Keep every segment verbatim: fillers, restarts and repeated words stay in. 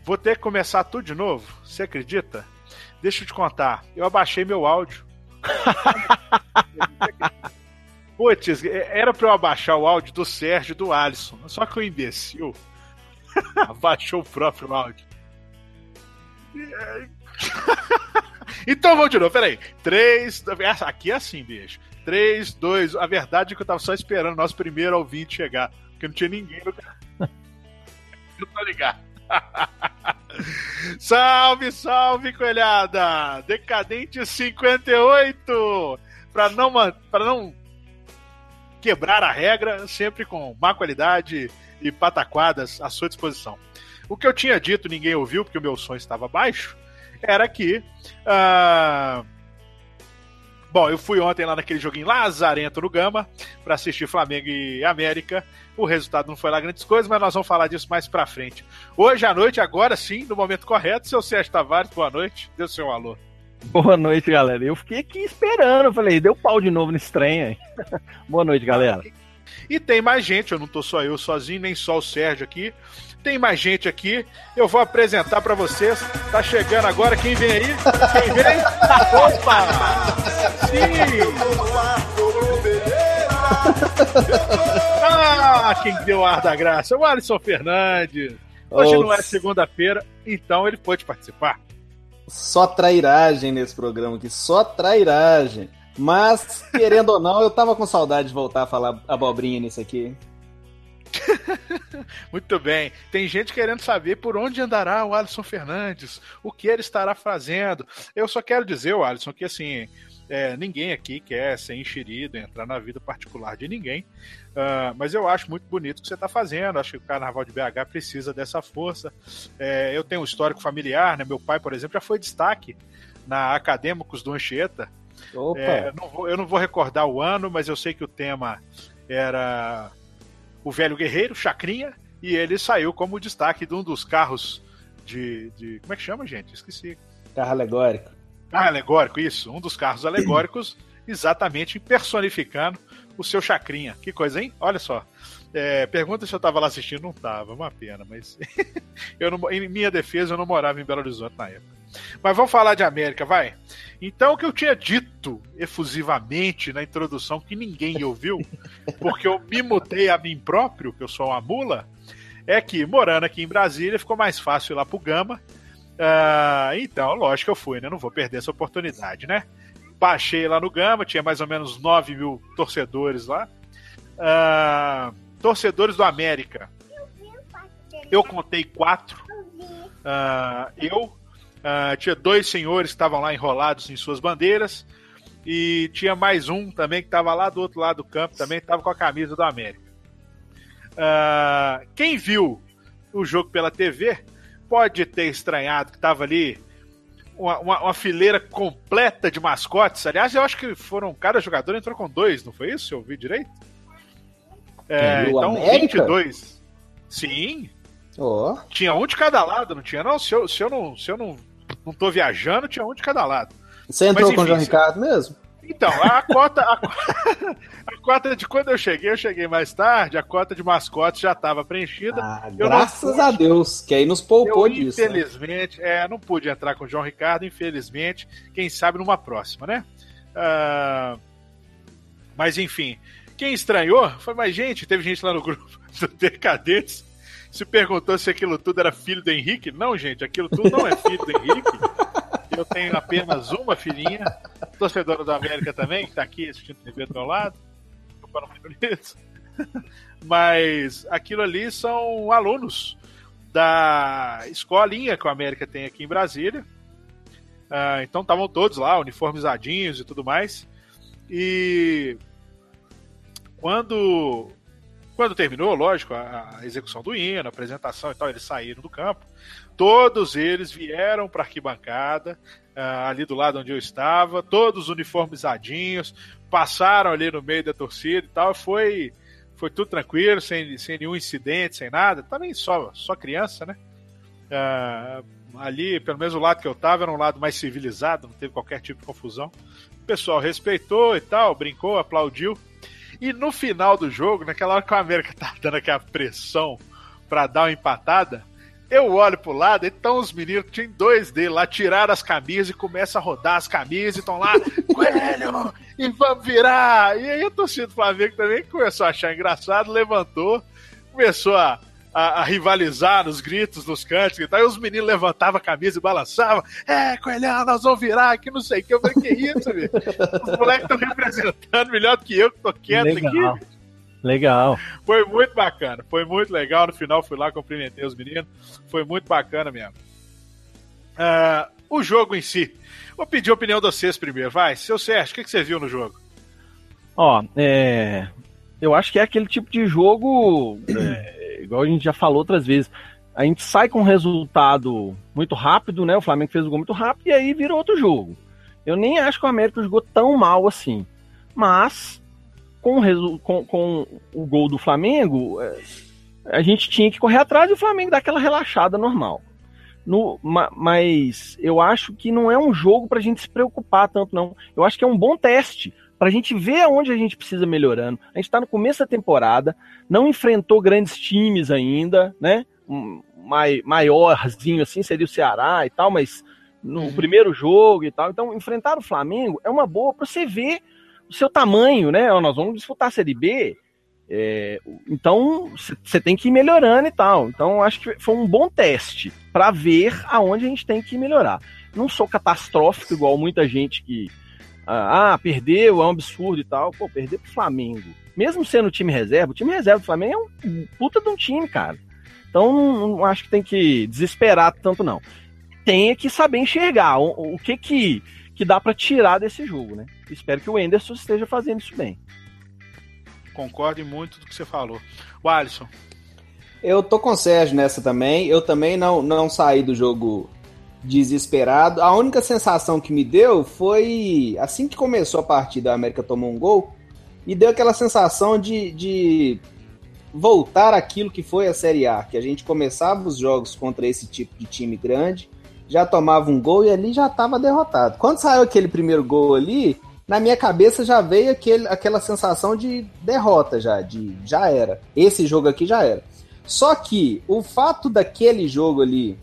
Vou ter que começar tudo de novo, você acredita? Deixa eu te contar, eu abaixei meu áudio. Putz, era pra eu abaixar o áudio do Sérgio e do Alisson, só que o imbecil abaixou o próprio áudio. Então vamos de novo, peraí. Três, aqui é assim, bicho. Três, dois, a verdade é que eu tava só esperando o nosso primeiro ouvinte chegar, porque não tinha ninguém no... Eu tô ligado. Salve, salve, coelhada! Decadente cinquenta e oito! Pra não, pra não quebrar a regra, sempre com má qualidade e pataquadas à sua disposição. O que eu tinha dito, ninguém ouviu, porque o meu som estava baixo, era que... Uh... Bom, eu fui ontem lá naquele joguinho lazarento no Gama para assistir Flamengo e América. O resultado não foi lá grandes coisas, mas nós vamos falar disso mais pra frente. Hoje à noite, agora sim, no momento correto, seu Sérgio Tavares, boa noite. Dê o seu alô. Boa noite, galera. Eu fiquei aqui esperando, eu falei, deu pau de novo nesse trem aí. Boa noite, galera. E tem mais gente, eu não tô só eu sozinho, nem só o Sérgio aqui. Tem mais gente aqui, eu vou apresentar pra vocês. Tá chegando agora, quem vem aí? Quem vem? Opa! Sim! Ah, quem deu o ar da graça? O Alisson Fernandes. Hoje Ops. Não é segunda-feira, então ele pôde participar. Só trairagem nesse programa aqui, só trairagem. Mas, querendo ou não, eu tava com saudade de voltar a falar abobrinha nisso aqui. Muito bem. Tem gente querendo saber por onde andará o Alisson Fernandes, o que ele estará fazendo. Eu só quero dizer, o Alisson, que assim, é, ninguém aqui quer ser enxerido, entrar na vida particular de ninguém, uh, mas eu acho muito bonito o que você está fazendo. Acho que o Carnaval de B H precisa dessa força. É, eu tenho um histórico familiar, né? Meu pai, por exemplo, já foi destaque na Acadêmicos do Anchieta. Opa. É, não vou, eu não vou recordar o ano, mas eu sei que o tema era o Velho Guerreiro, Chacrinha, e ele saiu como destaque de um dos carros de... de como é que chama, gente? Esqueci. Carro alegórico. Carro alegórico, isso. Um dos carros alegóricos, exatamente personificando o seu Chacrinha. Que coisa, hein? Olha só. É, pergunta se eu estava lá assistindo. Não estava, uma pena, mas eu não, em minha defesa, eu não morava em Belo Horizonte na época. Mas vamos falar de América, vai. Então, o que eu tinha dito efusivamente na introdução, que ninguém ouviu, porque eu me mutei a mim próprio, que eu sou uma mula, é que, morando aqui em Brasília, ficou mais fácil ir lá pro Gama. Uh, então, lógico que eu fui, né? Não vou perder essa oportunidade, né? Baixei lá no Gama, tinha mais ou menos nove mil torcedores lá. Uh, torcedores do América. Eu contei quatro. Uh, eu... Uh, tinha dois senhores que estavam lá enrolados em suas bandeiras e tinha mais um também que estava lá do outro lado do campo, também estava com a camisa do América. Uh, quem viu o jogo pela T V pode ter estranhado que estava ali uma, uma, uma fileira completa de mascotes. Aliás, eu acho que foram, cada jogador entrou com dois, não foi isso? Eu vi direito? É, então, América? vinte e dois. Sim. Oh. Tinha um de cada lado, não tinha? Não, se eu, se eu não... Se eu não não tô viajando, tinha um de cada lado. Você entrou Mas, enfim, com o João Ricardo mesmo? Então, a cota, a, a cota de quando eu cheguei, eu cheguei mais tarde, a cota de mascotes já estava preenchida. Ah, eu graças não, a Deus, que aí nos poupou eu, disso. Infelizmente, né? é, não pude entrar com o João Ricardo, infelizmente, quem sabe numa próxima, né? Uh, mas enfim, quem estranhou foi mais gente, teve gente lá no grupo do Decadentes, se perguntou se aquilo tudo era filho do Henrique. Não, gente, aquilo tudo não é filho do Henrique. Eu tenho apenas uma filhinha, torcedora do América também, que está aqui assistindo T V do meu lado. Mas aquilo ali são alunos da escolinha que o América tem aqui em Brasília. Uh, então estavam todos lá, uniformizadinhos e tudo mais. E quando... Quando terminou, lógico, a, a execução do hino, a apresentação e tal, eles saíram do campo. Todos eles vieram para a arquibancada, uh, ali do lado onde eu estava, todos uniformizadinhos, passaram ali no meio da torcida e tal. Foi, foi tudo tranquilo, sem, sem nenhum incidente, sem nada. Também só, só criança, né? Uh, ali, pelo menos o lado que eu estava, era um lado mais civilizado, não teve qualquer tipo de confusão. O pessoal respeitou e tal, brincou, aplaudiu. E no final do jogo, naquela hora que o América tá dando aquela pressão para dar uma empatada, Eu olho pro lado, então os meninos, tinha dois dele lá, tiraram as camisas e começam a rodar as camisas e estão lá, Coelho, e vamos virar. E aí a torcida do Flamengo também começou a achar engraçado, levantou, começou a, a, a rivalizar nos gritos, nos cantos e tal, e os meninos levantavam a camisa e balançavam, é, Coelhão, nós vamos virar aqui, não sei o que. Eu falei, que isso, velho? Os moleques estão representando melhor do que eu, que tô quieto Legal. aqui. Legal. Foi muito bacana, foi muito legal. No final fui lá, cumprimentei os meninos. Foi muito bacana mesmo. Uh, o jogo em si. Vou pedir a opinião de vocês primeiro. Vai, seu Sérgio, o que, que você viu no jogo? Ó, é... eu acho que é aquele tipo de jogo, é, igual a gente já falou outras vezes, a gente sai com um resultado muito rápido, né? O Flamengo fez o gol muito rápido e aí vira outro jogo. Eu nem acho que o América jogou tão mal assim. Mas... Com o, com, com o gol do Flamengo, a gente tinha que correr atrás e o Flamengo dar aquela relaxada normal. No, ma, mas eu acho que não é um jogo pra gente se preocupar tanto, não. Eu acho que é um bom teste pra gente ver aonde a gente precisa melhorando. A gente tá no começo da temporada, não enfrentou grandes times ainda, né? Um mai, maiorzinho assim seria o Ceará e tal, mas no uhum. primeiro jogo e tal. Então, enfrentar o Flamengo é uma boa pra você ver o seu tamanho, né? Nós vamos disputar a Série B, é, então você tem que ir melhorando e tal. Então acho que foi um bom teste para ver aonde a gente tem que melhorar. Não sou catastrófico igual muita gente que ah, perdeu, é um absurdo e tal. Pô, perder pro Flamengo, mesmo sendo time reserva, o time reserva do Flamengo é um puta de um time, cara. Então não, não acho que tem que desesperar tanto, não. Tem que saber enxergar o, o que que que dá para tirar desse jogo, né? Espero que o Enderson esteja fazendo isso bem. Concordo em muito do que você falou. O Alisson. Eu tô com o Sérgio nessa também. Eu também não, não saí do jogo desesperado. A única sensação que me deu foi, assim que começou a partida, a América tomou um gol, e deu aquela sensação de, de voltar àquilo que foi a Série A, que a gente começava os jogos contra esse tipo de time grande, já tomava um gol e ali já estava derrotado. Quando saiu aquele primeiro gol ali, na minha cabeça já veio aquele, aquela sensação de derrota já, de já era. Esse jogo aqui já era. Só que o fato daquele jogo ali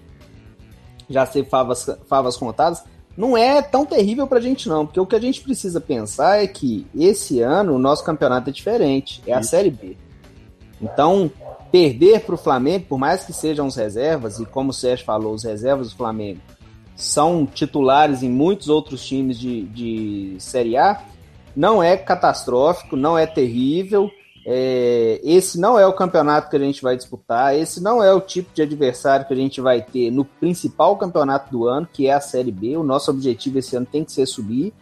já ser favas, favas contadas, não é tão terrível pra gente não, porque o que a gente precisa pensar é que esse ano o nosso campeonato é diferente, é a Isso. Série B. Então, perder para o Flamengo, por mais que sejam os reservas, e como o Sérgio falou, os reservas do Flamengo são titulares em muitos outros times de, de Série A, não é catastrófico, não é terrível, é, esse não é o campeonato que a gente vai disputar, esse não é o tipo de adversário que a gente vai ter no principal campeonato do ano, que é a Série B. O nosso objetivo esse ano tem que ser subir.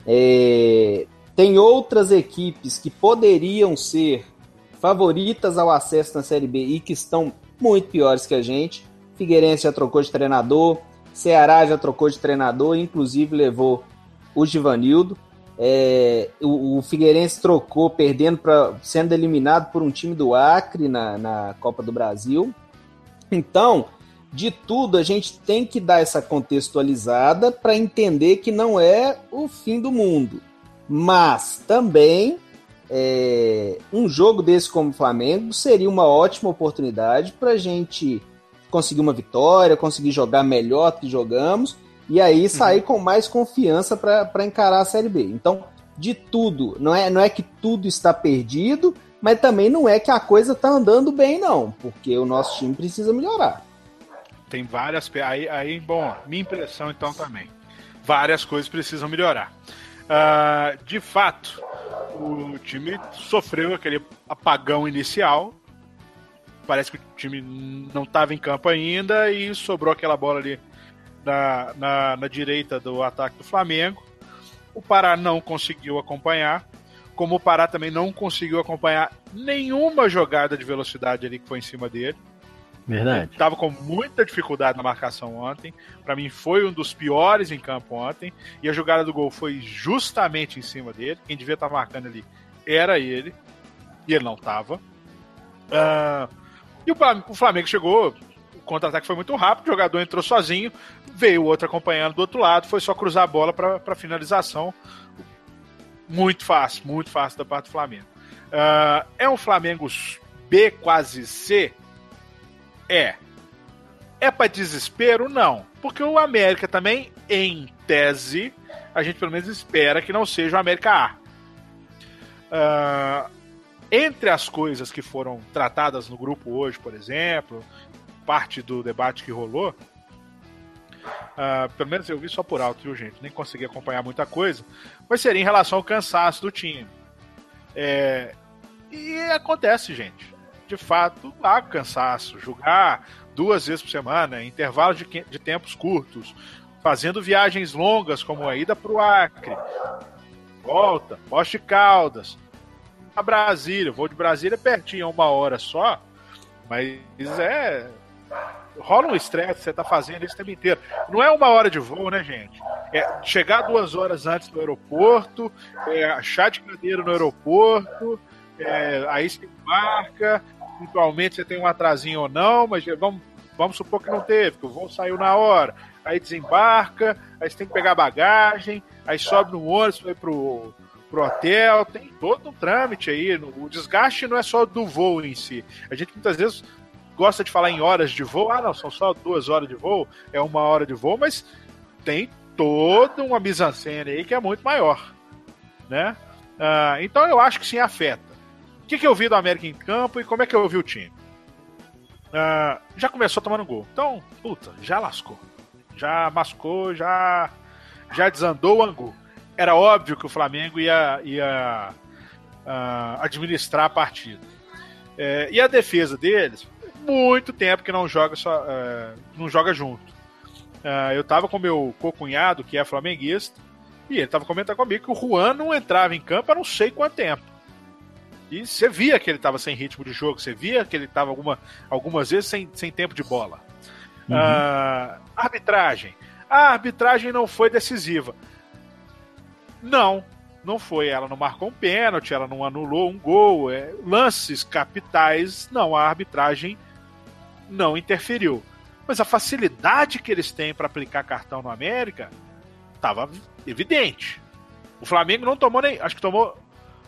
É, tem outras equipes que poderiam ser favoritas ao acesso na Série B e que estão muito piores que a gente. Figueirense já trocou de treinador, Ceará já trocou de treinador, inclusive levou o Givanildo. É, o, o Figueirense trocou, perdendo pra, sendo eliminado por um time do Acre na, na Copa do Brasil. Então, de tudo, a gente tem que dar essa contextualizada para entender que não é o fim do mundo. Mas também é, um jogo desse como o Flamengo seria uma ótima oportunidade para a gente conseguir uma vitória, conseguir jogar melhor do que jogamos, e aí sair uhum. com mais confiança para encarar a Série B. Então, de tudo, não é, não é que tudo está perdido, mas também não é que a coisa está andando bem, não, porque o nosso time precisa melhorar. Tem várias... Aí, aí bom, minha impressão então também. Várias coisas precisam melhorar. Uh, de fato, o time sofreu aquele apagão inicial. Parece que o time não estava em campo ainda e sobrou aquela bola ali na, na, na direita do ataque do Flamengo. O Pará não conseguiu acompanhar, como o Pará também não conseguiu acompanhar nenhuma jogada de velocidade ali que foi em cima dele. Verdade. Estava com muita dificuldade na marcação ontem. Para mim foi um dos piores em campo ontem. E a jogada do gol foi justamente em cima dele. Quem devia estar marcando ali era ele. E ele não estava. Uh, e o Flamengo chegou, o contra-ataque foi muito rápido, o jogador entrou sozinho, veio o outro acompanhando do outro lado, foi só cruzar a bola para finalização. Muito fácil, muito fácil da parte do Flamengo. Uh, é um Flamengo B quase C? É. É para desespero? Não. Porque o América também, em tese, a gente pelo menos espera que não seja o América A. Uh, entre as coisas que foram tratadas no grupo hoje, por exemplo, parte do debate que rolou, uh, pelo menos eu vi só por alto, viu, gente? Nem consegui acompanhar muita coisa, mas seria em relação ao cansaço do time. É, e acontece, gente. De fato, há cansaço. Jogar duas vezes por semana, em intervalos de, de tempos curtos, fazendo viagens longas, como a ida para o Acre, volta, Poste de Caldas, a Brasília. O voo de Brasília é pertinho, uma hora só, mas é... rola um estresse, você tá fazendo isso o tempo inteiro. Não é uma hora de voo, né, gente? É chegar duas horas antes do aeroporto, é achar de cadeira no aeroporto, é, aí você embarca, eventualmente você tem um atrasinho ou não, mas vamos, vamos supor que não teve, que o voo saiu na hora, aí desembarca, aí você tem que pegar bagagem, aí sobe no ônibus, vai pro, pro hotel, tem todo um trâmite aí. O desgaste não é só do voo em si. A gente muitas vezes gosta de falar em horas de voo, ah não, são só duas horas de voo, é uma hora de voo, mas tem toda uma mise-en-scène aí que é muito maior, né? Uh, então eu acho que sim afeta. O que, que eu vi do América em campo e como é que eu vi o time? Uh, já começou tomando gol, então, puta, já lascou, já mascou, já, já desandou o angu. Era óbvio que o Flamengo ia, ia uh, administrar a partida. É, e a defesa deles, muito tempo que não joga só, uh, não joga junto. Uh, eu tava com meu co-cunhado, que é flamenguista, e ele tava comentando comigo que o Juan não entrava em campo há não sei quanto tempo. E você via que ele tava sem ritmo de jogo, você via que ele tava alguma, algumas vezes sem, sem tempo de bola. Uhum. Uh, arbitragem. A arbitragem não foi decisiva. Não, não foi. Ela não marcou um pênalti, ela não anulou um gol. É, lances capitais, não, a arbitragem não interferiu. Mas a facilidade que eles têm para aplicar cartão no América estava evidente. O Flamengo não tomou nem... Acho que tomou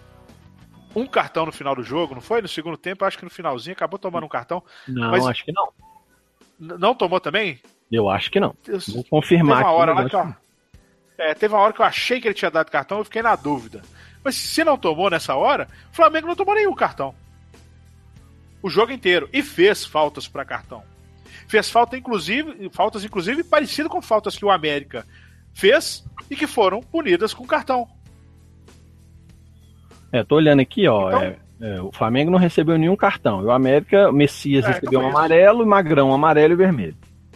um cartão no final do jogo, não foi? No segundo tempo, acho que no finalzinho acabou tomando um cartão. Não, mas acho que não. Não tomou também? Eu acho que não. Vou confirmar. Teve uma hora lá que que eu... É, teve uma hora que eu achei que ele tinha dado cartão, eu fiquei na dúvida. Mas se não tomou nessa hora, o Flamengo não tomou nenhum cartão. O jogo inteiro. E fez faltas para cartão. Fez falta, inclusive, faltas, inclusive, parecidas com faltas que o América fez e que foram punidas com cartão. É, tô olhando aqui, ó. Então, é, é, o Flamengo não recebeu nenhum cartão. E o América, Messias é, recebeu então um amarelo, e Magrão um amarelo e vermelho.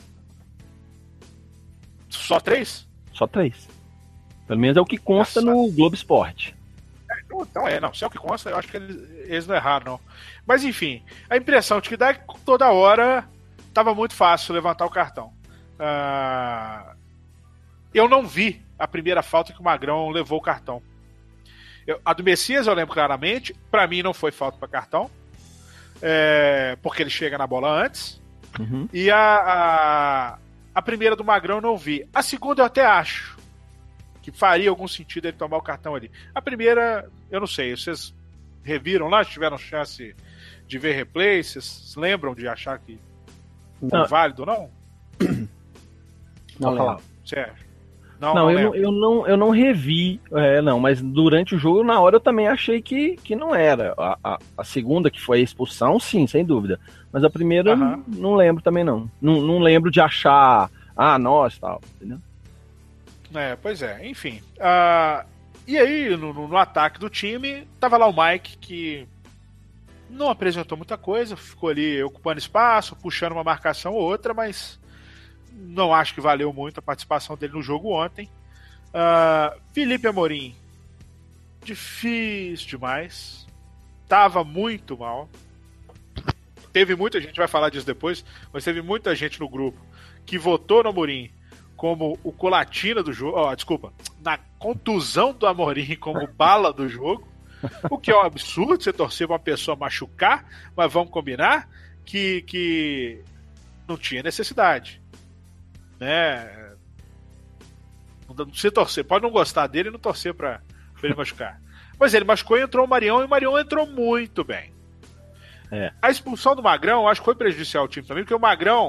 Só três? Só três. Pelo menos é o que consta Nossa. no Globo Esporte. É, então é, não. Se é o que consta, eu acho que eles, eles não erraram, não. Mas enfim, a impressão de que dá é que toda hora tava muito fácil levantar o cartão. Uh, eu não vi a primeira falta que o Magrão levou o cartão. Eu, a do Messias eu lembro claramente. Pra mim não foi falta para cartão, é, porque ele chega na bola antes. Uhum. E a, a, a primeira do Magrão eu não vi. A segunda eu até acho que faria algum sentido ele tomar o cartão ali. A primeira, eu não sei. Vocês reviram lá? Tiveram chance de ver replay? Vocês lembram de achar que foi não. válido, não? Não lembro. Sérgio. Não, não, não eu, não, eu, não, eu não revi, é, não, mas durante o jogo, na hora, eu também achei que, que não era. A, a, a segunda, que foi a expulsão, sim, sem dúvida. Mas a primeira, uhum. não, não lembro também, não. não. Não lembro de achar, ah, nós, tal, entendeu? É, pois é, enfim. Uh, e aí, no, no ataque do time, tava lá o Mike, que não apresentou muita coisa, ficou ali ocupando espaço, puxando uma marcação ou outra, mas não acho que valeu muito a participação dele no jogo ontem. Uh, Felipe Amorim, difícil demais. Tava muito mal. Teve muita gente, vai falar disso depois, mas teve muita gente no grupo que votou no Amorim como o colatina do jogo. Oh, desculpa, na contusão do Amorim como bala do jogo. O que é um absurdo você torcer pra uma pessoa machucar, mas vamos combinar que, que não tinha necessidade. Né? Não precisa torcer, pode não gostar dele e não torcer pra, pra ele machucar. Mas ele machucou e entrou o Marião, e o Marião entrou muito bem. É. A expulsão do Magrão, acho que foi prejudicial ao time também, porque o Magrão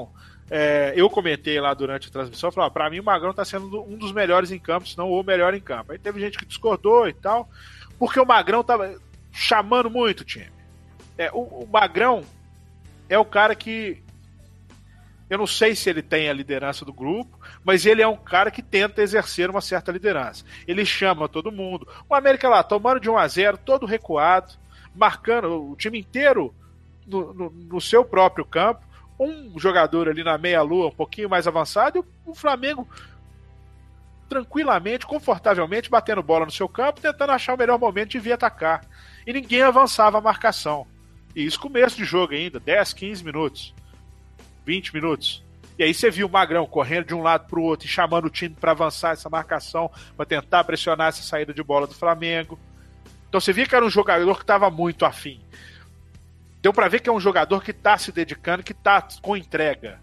é, eu comentei lá durante a transmissão, falei, para mim o Magrão tá sendo um dos melhores em campo, se não o melhor em campo. Aí teve gente que discordou e tal, porque o Magrão tava chamando muito o time. É, o, o Magrão é o cara que, eu não sei se ele tem a liderança do grupo, mas ele é um cara que tenta exercer uma certa liderança. Ele chama todo mundo. O América lá, tomando de um a zero, todo recuado, marcando o time inteiro no, no, no seu próprio campo, um jogador ali na meia-lua, um pouquinho mais avançado, e o Flamengo tranquilamente, confortavelmente, batendo bola no seu campo, tentando achar o melhor momento de vir atacar. E ninguém avançava a marcação. E isso começo de jogo ainda, dez, quinze minutos, vinte minutos. E aí você viu o Magrão correndo de um lado para o outro e chamando o time para avançar essa marcação, para tentar pressionar essa saída de bola do Flamengo. Então você via que era um jogador que estava muito afim. Deu para ver que é um jogador que está se dedicando, que está com entrega.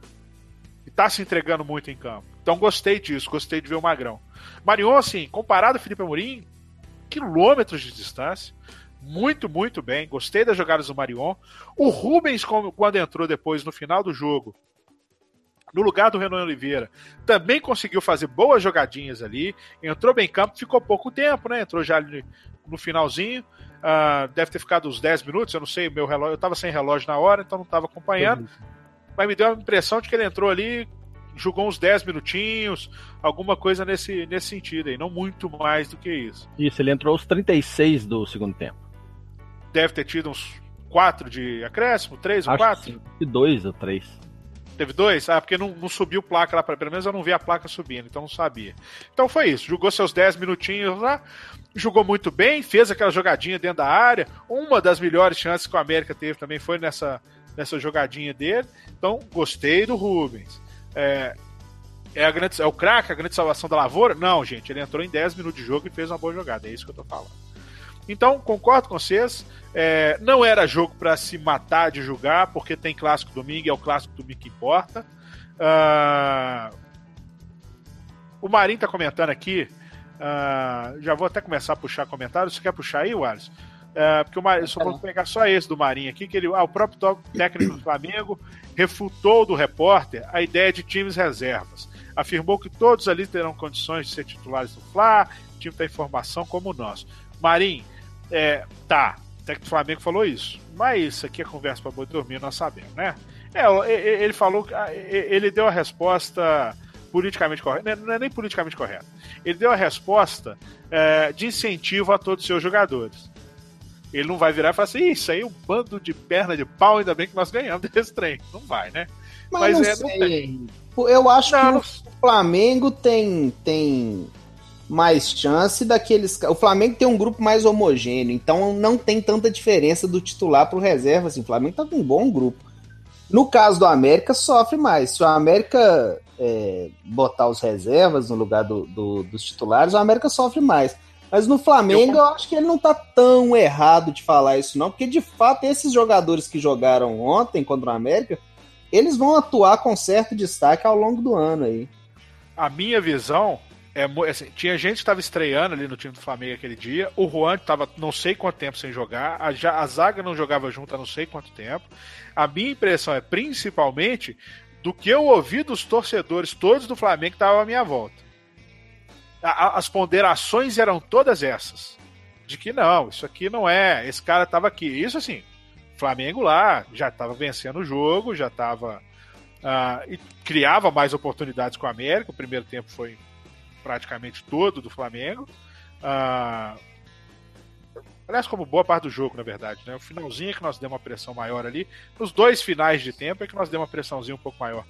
Que está se entregando muito em campo. Então gostei disso, gostei de ver o Magrão. Marion, assim, comparado ao Felipe Amorim, quilômetros de distância. Muito, muito bem. Gostei das jogadas do Marion. O Rubens, quando entrou depois no final do jogo, no lugar do Renan Oliveira, também conseguiu fazer boas jogadinhas ali. Entrou bem em campo, ficou pouco tempo, né? Entrou já ali no finalzinho. Uh, deve ter ficado uns dez minutos, eu não sei, meu relógio, eu estava sem relógio na hora, então não estava acompanhando. Mas me deu a impressão de que ele entrou ali, jogou uns dez minutinhos, alguma coisa nesse, nesse sentido aí, não muito mais do que isso. Isso, ele entrou aos trinta e seis do segundo tempo. Deve ter tido uns quatro de acréscimo, três ou quatro? E dois ou três. Teve dois? Ah, porque não, não subiu placa lá, pra, pelo menos eu não vi a placa subindo, então não sabia. Então foi isso, jogou seus dez minutinhos lá, jogou muito bem, fez aquela jogadinha dentro da área, uma das melhores chances que o América teve também foi nessa, nessa jogadinha dele, então gostei do Rubens. É, é, a grande, é o craque, a grande salvação da lavoura? Não, gente, ele entrou em dez minutos de jogo e fez uma boa jogada, é isso que eu tô falando. Então, concordo com vocês, é, não era jogo para se matar de jogar, porque tem clássico domingo, é o clássico domingo que importa. Uh, o Marinho tá comentando aqui, uh, já vou até começar a puxar comentários. Você quer puxar aí, Wallace? Uh, porque o Marinho, só vou pegar só esse do Marinho aqui, que ele, ah, o próprio técnico do Flamengo refutou do repórter a ideia de times reservas. Afirmou que todos ali terão condições de ser titulares do Fla, o time tem formação como o nosso. Marinho, é, tá, o técnico do Flamengo falou isso, mas isso aqui é conversa para boi dormir, nós sabemos, né? É, ele falou, ele deu a resposta politicamente correta, não é nem politicamente correta, ele deu a resposta é, de incentivo a todos os seus jogadores. Ele não vai virar e falar assim, isso aí é um bando de perna de pau, ainda bem que nós ganhamos desse trem. Não vai, né? Mas, mas não, é, não tem. Eu acho não, que não... o Flamengo tem... tem... mais chance daqueles... O Flamengo tem um grupo mais homogêneo, então não tem tanta diferença do titular pro reserva, assim, o Flamengo tá com um bom grupo. No caso do América, sofre mais. Se o América é, botar os reservas no lugar do, do, dos titulares, o América sofre mais. Mas no Flamengo, eu... eu acho que ele não tá tão errado de falar isso, não, porque de fato esses jogadores que jogaram ontem contra o América, eles vão atuar com certo destaque ao longo do ano aí. A minha visão... É, assim, tinha gente que estava estreando ali no time do Flamengo aquele dia. O Juan estava não sei quanto tempo sem jogar. A, a zaga não jogava junto há não sei quanto tempo. A minha impressão é principalmente do que eu ouvi dos torcedores todos do Flamengo que estavam à minha volta. A, a, as ponderações eram todas essas. De que não, isso aqui não é. Esse cara estava aqui. Isso assim, Flamengo lá já estava vencendo o jogo, já estava. Uh, e criava mais oportunidades com o América. O primeiro tempo foi praticamente todo do Flamengo. Uh, aliás, como boa parte do jogo, na verdade, né? O finalzinho é que nós demos uma pressão maior ali. Nos dois finais de tempo é que nós demos uma pressãozinha um pouco maior.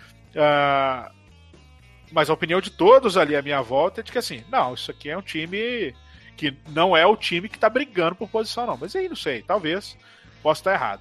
Uh, mas a opinião de todos ali à minha volta é de que assim, não, isso aqui é um time que não é o time que tá brigando por posição, não. Mas aí, não sei, talvez possa estar errado.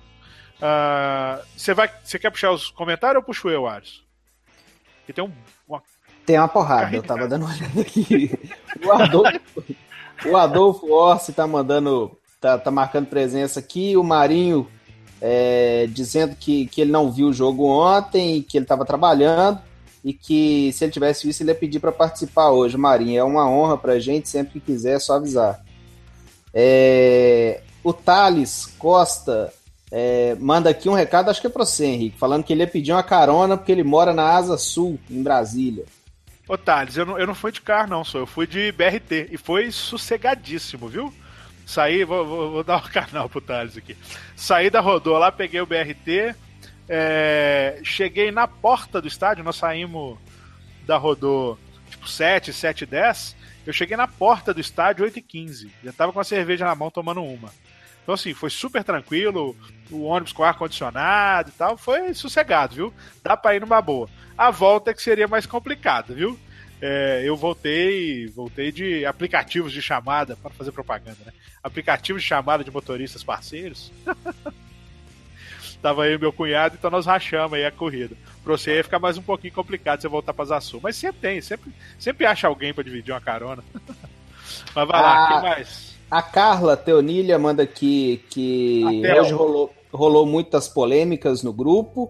Você uh, vai, você quer puxar os comentários ou puxo eu, Ares? Que tem um, uma Tem uma porrada, eu tava dando uma olhada aqui. O Adolfo, o Adolfo Orsi tá mandando, tá, tá marcando presença aqui. O Marinho é, dizendo que, que ele não viu o jogo ontem, que ele tava trabalhando e que se ele tivesse visto, ele ia pedir para participar hoje. Marinho, é uma honra pra gente, sempre que quiser, é só avisar. É, o Thales Costa é, manda aqui um recado, acho que é pra você, Henrique, falando que ele ia pedir uma carona porque ele mora na Asa Sul, em Brasília. Ô, Thales, eu não, eu não fui de carro, não, só. Eu fui de B R T. E foi sossegadíssimo, viu? Saí, vou, vou, vou dar um canal pro Thales aqui. Saí da Rodô lá, peguei o B R T. É, cheguei na porta do estádio. Nós saímos da Rodô tipo sete, sete e dez. Eu cheguei na porta do estádio oito e quinze. Já tava com a cerveja na mão tomando uma. Então, assim, foi super tranquilo. O ônibus com ar-condicionado e tal. Foi sossegado, viu? Dá pra ir numa boa. A volta é que seria mais complicada, viu? É, eu voltei voltei de aplicativos de chamada, para fazer propaganda, né? Aplicativos de chamada de motoristas parceiros. Tava aí o meu cunhado, então nós rachamos aí a corrida. Pra você ia ficar mais um pouquinho complicado você voltar pra Zaçu. Mas sempre tem, sempre, sempre acha alguém pra dividir uma carona. Mas vai lá, a, quem mais? A Carla Teonilha manda aqui que hoje rolou, rolou muitas polêmicas no grupo.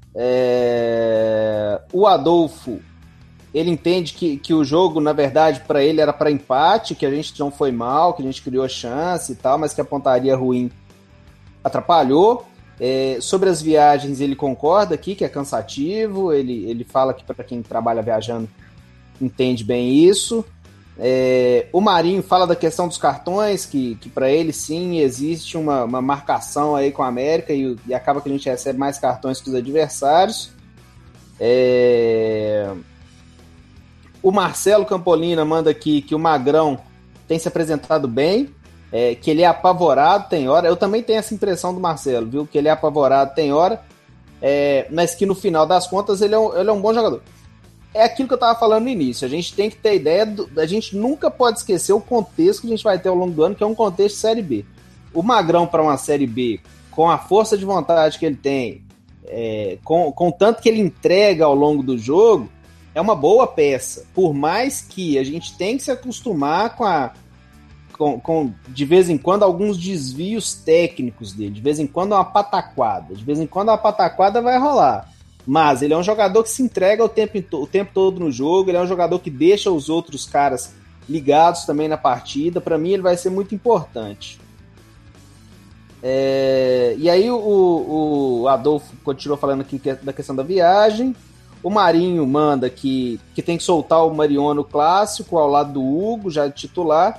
É... O Adolfo, ele entende que, que o jogo, na verdade, para ele era para empate, que a gente não foi mal, que a gente criou chance e tal, mas que a pontaria ruim atrapalhou. É, sobre as viagens, ele concorda aqui que é cansativo, ele, ele fala que para quem trabalha viajando entende bem isso. É, o Marinho fala da questão dos cartões, que, que para ele sim existe uma, uma marcação aí com a América e, e acaba que a gente recebe mais cartões que os adversários. É... O Marcelo Campolina manda aqui que o Magrão tem se apresentado bem, é, que ele é apavorado, tem hora. Eu também tenho essa impressão do Marcelo, viu? Que ele é apavorado, tem hora, é, mas que no final das contas ele é um, ele é um bom jogador. É aquilo que eu estava falando no início, a gente tem que ter ideia, do, a gente nunca pode esquecer o contexto que a gente vai ter ao longo do ano, que é um contexto de Série B. O Magrão para uma Série B, com a força de vontade que ele tem, é, com, com o tanto que ele entrega ao longo do jogo, é uma boa peça, por mais que a gente tem que se acostumar com, a, com, com de vez em quando, alguns desvios técnicos dele, de vez em quando uma pataquada, de vez em quando uma pataquada vai rolar. Mas ele é um jogador que se entrega o tempo, o tempo todo no jogo, ele é um jogador que deixa os outros caras ligados também na partida. Para mim ele vai ser muito importante. É, e aí o, o Adolfo continuou falando aqui da questão da viagem. O Marinho manda que, que tem que soltar o Marion no clássico ao lado do Hugo, já de titular,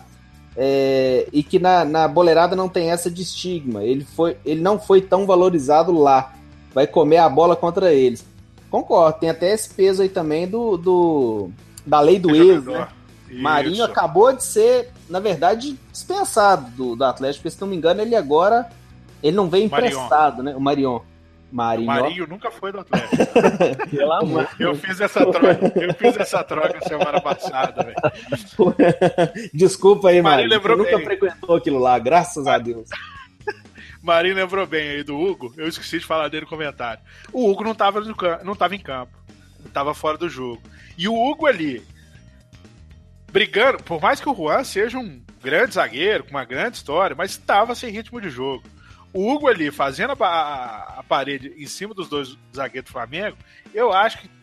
é, e que na, na boleirada não tem essa de estigma. Ele, foi, ele não foi tão valorizado lá. Vai comer a bola contra eles. Concordo, tem até esse peso aí também do, do da lei do ex, né? Marinho acabou de ser, na verdade, dispensado do, do Atlético, porque se não me engano, ele agora ele não veio emprestado, né? O Marion. Marinho. O Marinho nunca foi do Atlético. Pelo amor. Eu fiz essa troca, eu fiz essa troca semana passada, velho. Desculpa aí, Marinho. Marinho nunca frequentou aquilo lá, graças a Deus. Marinho lembrou bem aí do Hugo, eu esqueci de falar dele no comentário. O Hugo não estava no, não tava em campo, estava fora do jogo. E o Hugo ali, brigando, por mais que o Juan seja um grande zagueiro, com uma grande história, mas estava sem ritmo de jogo. O Hugo ali, fazendo a, a, a parede em cima dos dois zagueiros do Flamengo, eu acho que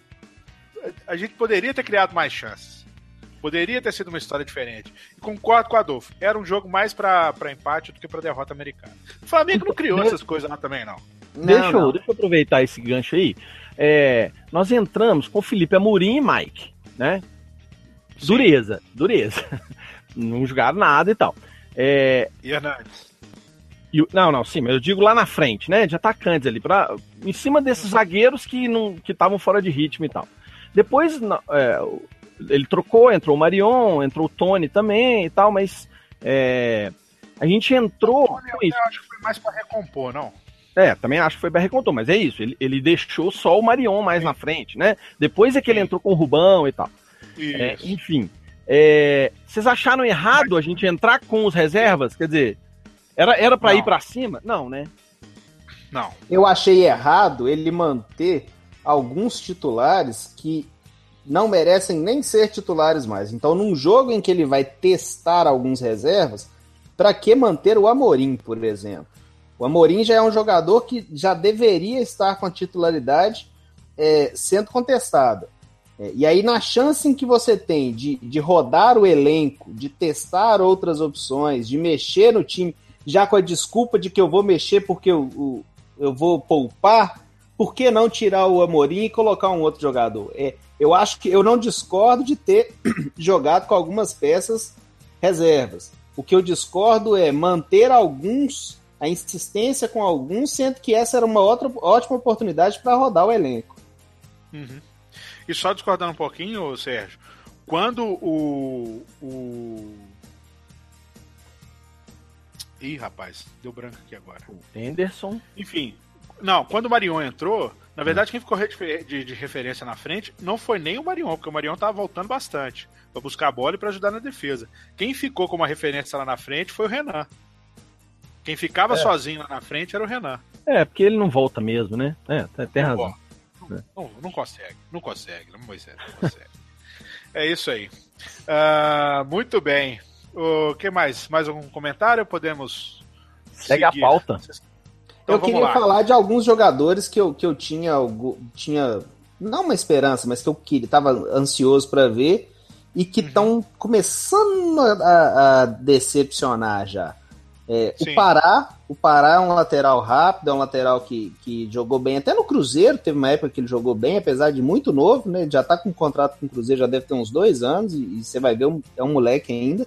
a gente poderia ter criado mais chances. Poderia ter sido uma história diferente. E concordo com o Adolfo. Era um jogo mais pra, pra empate do que pra derrota americana. O Flamengo não criou essas coisas lá também, não. Deixa, não, eu, não. deixa eu aproveitar esse gancho aí. É, nós entramos com Felipe Amorim e Mike, né? Sim. Dureza, dureza. Não jogaram nada e tal. É, e Hernandes? E, não, não, sim, mas eu digo lá na frente, né? De atacantes ali, pra, em cima desses zagueiros que não que estavam fora de ritmo e tal. Depois... É, ele trocou, entrou o Marion, entrou o Tony também e tal, mas é, a gente entrou... O Tony, eu, eu acho que foi mais pra recompor, não? É, também acho que foi pra recompor, mas é isso, ele, ele deixou só o Marion mais Sim. na frente, né? Depois é que Sim. ele entrou com o Rubão e tal. É, enfim, é, vocês acharam errado a gente entrar com os reservas? Quer dizer, era, era pra não. ir pra cima? Não, né? Não. Eu achei errado ele manter alguns titulares que não merecem nem ser titulares mais. Então, num jogo em que ele vai testar alguns reservas, para que manter o Amorim, por exemplo? O Amorim já é um jogador que já deveria estar com a titularidade é, sendo contestada. É, e aí, na chance em que você tem de, de rodar o elenco, de testar outras opções, de mexer no time, já com a desculpa de que eu vou mexer porque eu, eu, eu vou poupar, por que não tirar o Amorim e colocar um outro jogador? É, eu acho que eu não discordo de ter jogado com algumas peças reservas. O que eu discordo é manter alguns, a insistência com alguns, sendo que essa era uma outra, ótima oportunidade para rodar o elenco. Uhum. E só discordando um pouquinho, Sérgio, quando o... o... Ih, rapaz, deu branco aqui agora. Henderson. Enfim, não, quando o Marion entrou, na verdade quem ficou de, de, de referência na frente não foi nem o Marion, porque o Marion tava voltando bastante para buscar a bola e para ajudar na defesa. Quem ficou como uma referência lá na frente foi o Renan. Quem ficava é. sozinho lá na frente era o Renan. É, porque ele não volta mesmo, né? É, tem razão. Não, não, não consegue, não consegue, não, Moisés, não consegue. É isso aí. Uh, muito bem. O que mais? Mais algum comentário? Podemos Segue seguir a pauta. Então, eu queria lá. falar de alguns jogadores que eu, que eu tinha, tinha, não uma esperança, mas que eu estava ansioso para ver e que estão uhum. começando a, a decepcionar já. É, o Pará, o Pará é um lateral rápido, é um lateral que, que jogou bem, até no Cruzeiro, teve uma época que ele jogou bem, apesar de muito novo, né? Já está com um contrato com o Cruzeiro, já deve ter uns dois anos, e, e você vai ver, um, é um moleque ainda.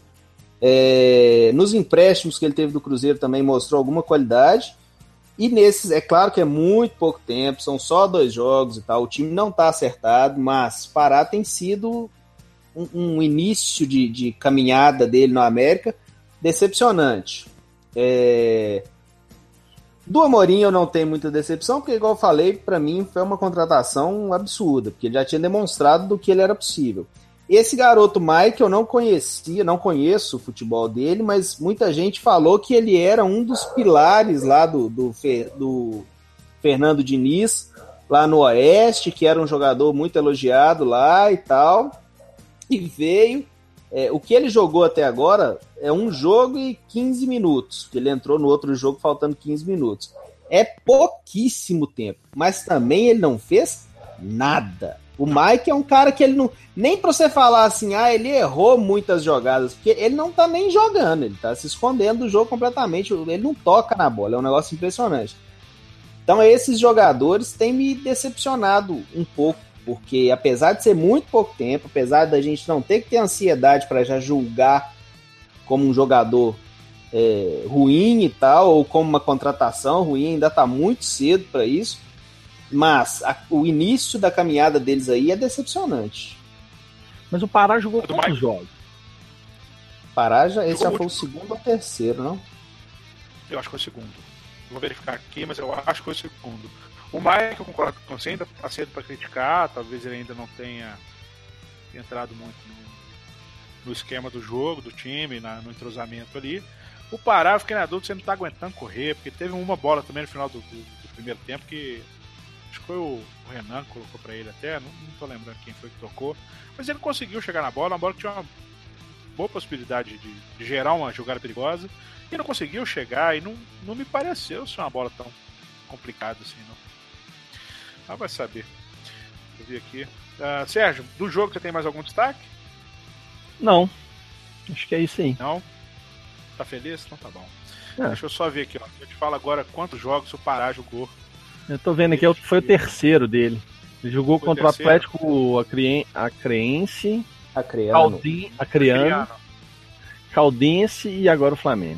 É, nos empréstimos que ele teve do Cruzeiro também mostrou alguma qualidade. E nesses, é claro que é muito pouco tempo, são só dois jogos e tal, o time não está acertado, mas Pará tem sido um, um início de, de caminhada dele no América decepcionante. É... Do Amorim eu não tenho muita decepção, porque igual eu falei, para mim foi uma contratação absurda, porque ele já tinha demonstrado do que ele era possível. Esse garoto Mike eu não conhecia, não conheço o futebol dele, mas muita gente falou que ele era um dos pilares lá do, do, do Fernando Diniz, lá no Oeste, que era um jogador muito elogiado lá e tal, e veio. É, o que ele jogou até agora é um jogo e quinze minutos, que ele entrou no outro jogo faltando quinze minutos. É pouquíssimo tempo, mas também ele não fez nada. O Mike é um cara que ele não... Nem pra você falar assim, ah, ele errou muitas jogadas, porque ele não tá nem jogando, ele tá se escondendo do jogo completamente, ele não toca na bola, é um negócio impressionante. Então esses jogadores têm me decepcionado um pouco, porque apesar de ser muito pouco tempo, apesar da gente não ter que ter ansiedade para já julgar como um jogador é, ruim e tal, ou como uma contratação ruim, ainda tá muito cedo para isso, mas a, o início da caminhada deles aí é decepcionante. Mas o Pará jogou quantos jogos? Pará, já, esse já foi o segundo ou terceiro, não? Eu acho que foi o segundo. Vou verificar aqui, mas eu acho que foi o segundo. O Mike, eu concordo com você, ainda tá cedo para criticar, talvez ele ainda não tenha entrado muito no, no esquema do jogo, do time, na, no entrosamento ali. O Pará, eu fiquei na dúvida se ele não tá aguentando correr, porque teve uma bola também no final do, do, do primeiro tempo que acho que foi o, o Renan que colocou para ele até, não, não tô lembrando quem foi que tocou, mas ele conseguiu chegar na bola, uma bola que tinha uma boa possibilidade de, de gerar uma jogada perigosa, e não conseguiu chegar, e não, não me pareceu ser uma bola tão complicada assim, não. Ah, vai saber. Eu vi aqui. Uh, Sérgio, do jogo você tem mais algum destaque? Não. Acho que é isso aí. Não? Tá feliz? Então tá bom. É. Deixa eu só ver aqui, ó. Eu te falo agora quantos jogos o Pará jogou. Eu tô vendo aqui, foi o terceiro dele. Ele jogou foi contra o Atlético Acreense, Acreano, Acreano, Caldense e agora o Flamengo.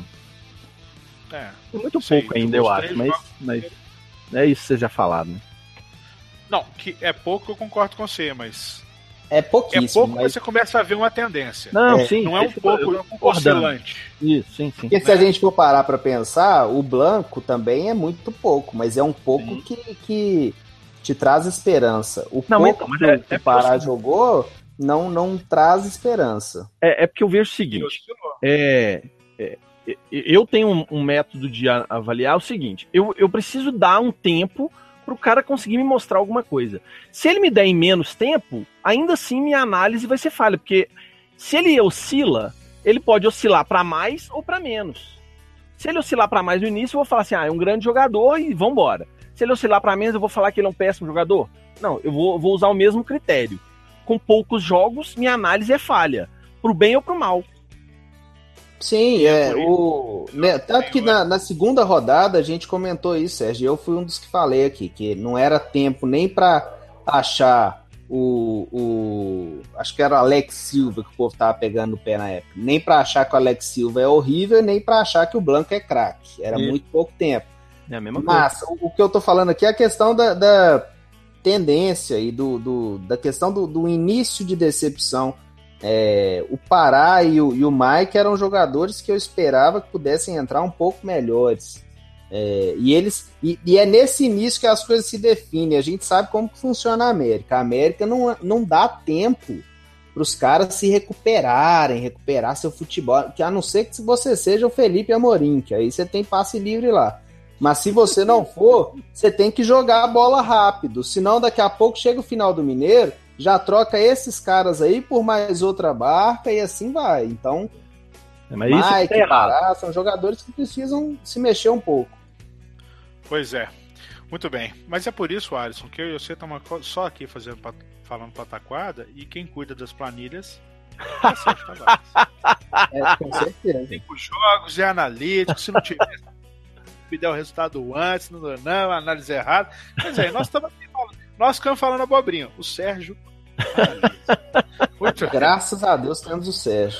É, muito sei, pouco ainda, eu acho, mas, mas é isso que você já falado, né? Não, que é pouco, eu concordo com você, mas é pouquíssimo. É pouco, mas mas você começa a ver uma tendência. Não, é, sim. Não é um pouco oscilante. Isso, sim, sim. Porque se a gente for parar para pensar, o Blanco também é muito pouco, mas é um pouco que, que te traz esperança. O não, pouco mas, mas que é, o Pará é jogou não, não traz esperança. É, é porque eu vejo o seguinte, é, é, eu tenho um, um método de avaliar o seguinte, eu, eu preciso dar um tempo para o cara conseguir me mostrar alguma coisa. Se ele me der em menos tempo, ainda assim minha análise vai ser falha, porque se ele oscila, ele pode oscilar para mais ou para menos. Se ele oscilar para mais no início, eu vou falar assim, ah, é um grande jogador e vambora. Se ele oscilar para menos, eu vou falar que ele é um péssimo jogador? Não, eu vou, vou usar o mesmo critério. Com poucos jogos, minha análise é falha, pro bem ou pro mal. Sim, E é, por isso- o, né, tanto que na, na segunda rodada a gente comentou isso, Sérgio. Eu fui um dos que falei aqui, que não era tempo nem para achar o, o. Acho que era o Alex Silva que o povo tava pegando no pé na época. Nem para achar que o Alex Silva é horrível, nem para achar que o Blanco é craque. Era Isso. muito pouco tempo. É a mesma coisa. Mas o, o que eu tô falando aqui é a questão da, da tendência e do, do- da questão do, do início de decepção. É, o Pará e o, e o Mike eram jogadores que eu esperava que pudessem entrar um pouco melhores. É, e eles e, e é nesse início que as coisas se definem. A gente sabe como que funciona a América. A América não, não dá tempo para os caras se recuperarem, recuperar seu futebol. Que a não ser que você seja o Felipe Amorim, que aí você tem passe livre lá. Mas se você não for, você tem que jogar a bola rápido. Senão, daqui a pouco chega o final do Mineiro, já troca esses caras aí por mais outra barca e assim vai. Então, É, mas isso Mike, é errado. Pará, são jogadores que precisam se mexer um pouco. Pois é. Muito bem. Mas é por isso, Alisson, que eu e você estamos só aqui fazendo, pat- falando pataquada e quem cuida das planilhas é o Sérgio Tavares. É, com certeza. Os jogos é analítico, se não tiver, me der o resultado antes, não, não, análise errada. Mas aí, nós estamos aqui falando, nós ficamos falando abobrinho. O Sérgio analisa. Muito Graças a Deus temos o Sérgio.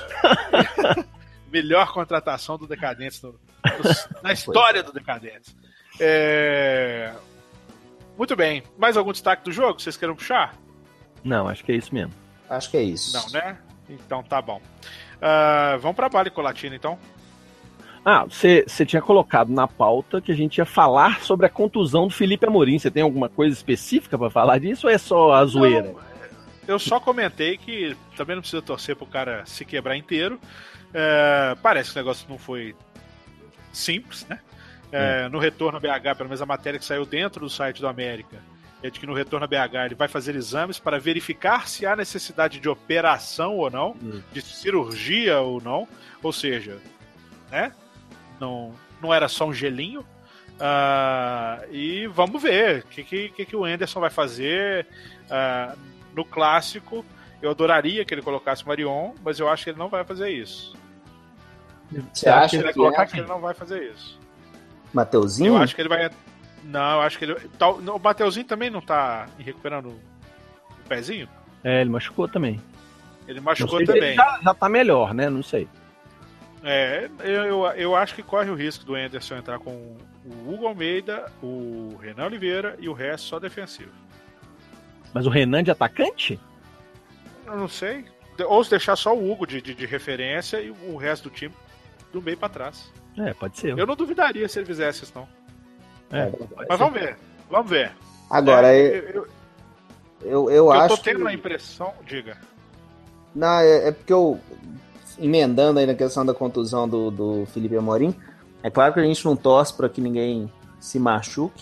melhor contratação do Decadentes no- no- na história do Decadentes. É... Muito bem. Mais algum destaque do jogo? Vocês querem puxar? Não, acho que é isso mesmo. Acho que é isso. Não, né? Então tá bom. Ah, vamos pra bala e colatina, então. Ah, você tinha colocado na pauta que a gente ia falar sobre a contusão do Felipe Amorim. Você tem alguma coisa específica pra falar disso ou é só a zoeira? Não, eu só comentei que também não precisa torcer pro cara se quebrar inteiro. É, parece que o negócio não foi simples, né? É, no retorno a B H, pelo menos a matéria que saiu dentro do site do América, é de que no retorno a B H ele vai fazer exames para verificar se há necessidade de operação ou não, Hum. de cirurgia ou não. Ou seja, né? Não, não era só um gelinho. Ah, e vamos ver o que, que, que, que o Anderson vai fazer. Ah, no clássico, eu adoraria que ele colocasse o Marion, mas eu acho que ele não vai fazer isso. Você acha Ele vai que colocar é que ele não vai fazer isso. Mateuzinho? Eu acho que ele vai. Não, eu acho que ele. Tal- O Mateuzinho também não tá recuperando o pezinho? É, ele machucou também. Ele Não machucou sei se ele também. já, já tá melhor, né? Não sei. É, eu, eu, eu acho que corre o risco do Anderson entrar com o Hugo Almeida, o Renan Oliveira e o resto só defensivo. Mas o Renan de atacante? Eu não sei. De- Ou se deixar só o Hugo de, de, de referência e o resto do time do meio pra trás. É, pode ser. Eu não duvidaria se ele fizesse isso, não. É, Mas vamos ver. Vamos ver. Agora, É, eu, eu, eu, eu, eu eu acho tô tendo que... a impressão. Diga. Não, é, é porque eu, emendando aí na questão da contusão do, do Felipe Amorim, é claro que a gente não torce para que ninguém se machuque,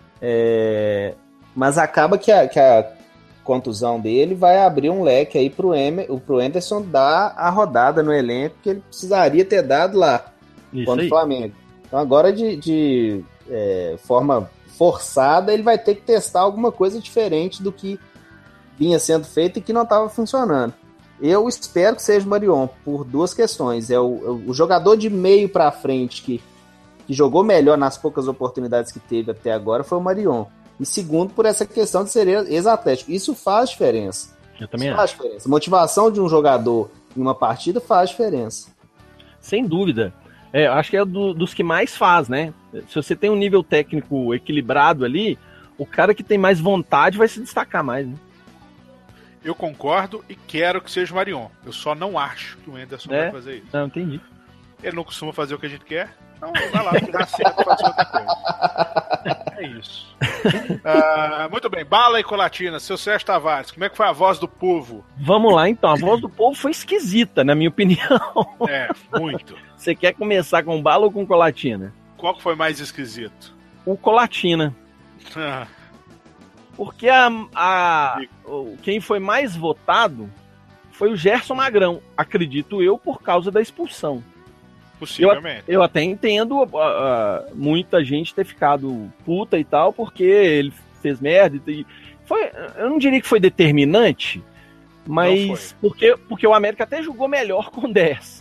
é, mas acaba que a, que a contusão dele vai abrir um leque aí pro, Emer, pro Anderson dar a rodada no elenco que ele precisaria ter dado lá Isso contra aí. o Flamengo. Então agora de, de é, forma forçada ele vai ter que testar alguma coisa diferente do que vinha sendo feito e que não estava funcionando. Eu espero que seja o Marion, por duas questões. É o, o jogador de meio para frente que, que jogou melhor nas poucas oportunidades que teve até agora foi o Marion. E segundo, por essa questão de ser ex-atlético. Isso faz diferença. Eu também Isso acho. faz diferença. A motivação de um jogador em uma partida faz diferença. Sem dúvida. É, acho que é do- dos que mais faz, né? Se você tem um nível técnico equilibrado ali, o cara que tem mais vontade vai se destacar mais, né? Eu concordo e quero que seja o Marion. Eu só não acho que o Anderson É? vai fazer isso. Não, entendi. Ele não costuma fazer o que a gente quer. Então vai lá, que dá certo fazer outra coisa. É isso. Ah, muito bem, bala e colatina. Seu Sérgio Tavares, como é que foi a voz do povo? Vamos lá, então. A voz do povo foi esquisita, na minha opinião. É, muito. Você quer começar com bala ou com colatina? Qual que foi mais esquisito? O colatina. Ah, Porque a, a, o- quem foi mais votado foi o Gerson Magrão, acredito eu, por causa da expulsão. possivelmente. Eu até entendo uh, uh, muita gente ter ficado puta e tal, porque ele fez merda. E foi, eu não diria que foi determinante, mas porque, porque o América até jogou melhor com dez.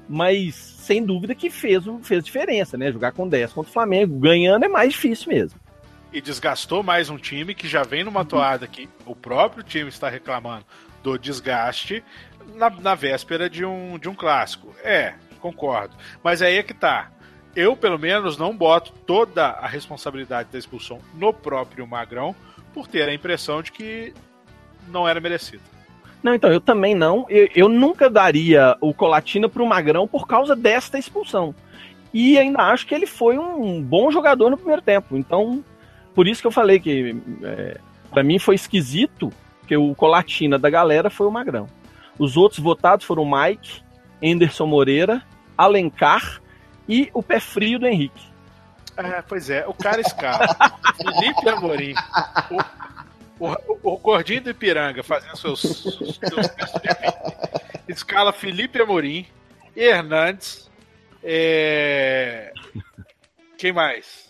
mas sem dúvida que fez, fez diferença, né? Jogar com dez contra o Flamengo, ganhando é mais difícil mesmo. E desgastou mais um time que já vem numa toada que o próprio time está reclamando do desgaste na, na véspera de um, de um clássico. É, concordo. Mas aí é que tá. Eu, pelo menos, não boto toda a responsabilidade da expulsão no próprio Magrão por ter a impressão de que não era merecido. Não, então, eu também não. Eu, eu nunca daria o Colatina pro Magrão por causa desta expulsão. E ainda acho que ele foi um bom jogador no primeiro tempo. Então, por isso que eu falei que é, para mim foi esquisito que o Colatina da galera foi o Magrão. Os outros votados foram o Mike, Anderson Moreira, Alencar e o pé frio do Henrique. É, pois é, o cara escala Felipe Amorim, o, o, o gordinho do Ipiranga fazendo seus, seus testes de vida. Escala Felipe Amorim, Hernandes, é... quem mais?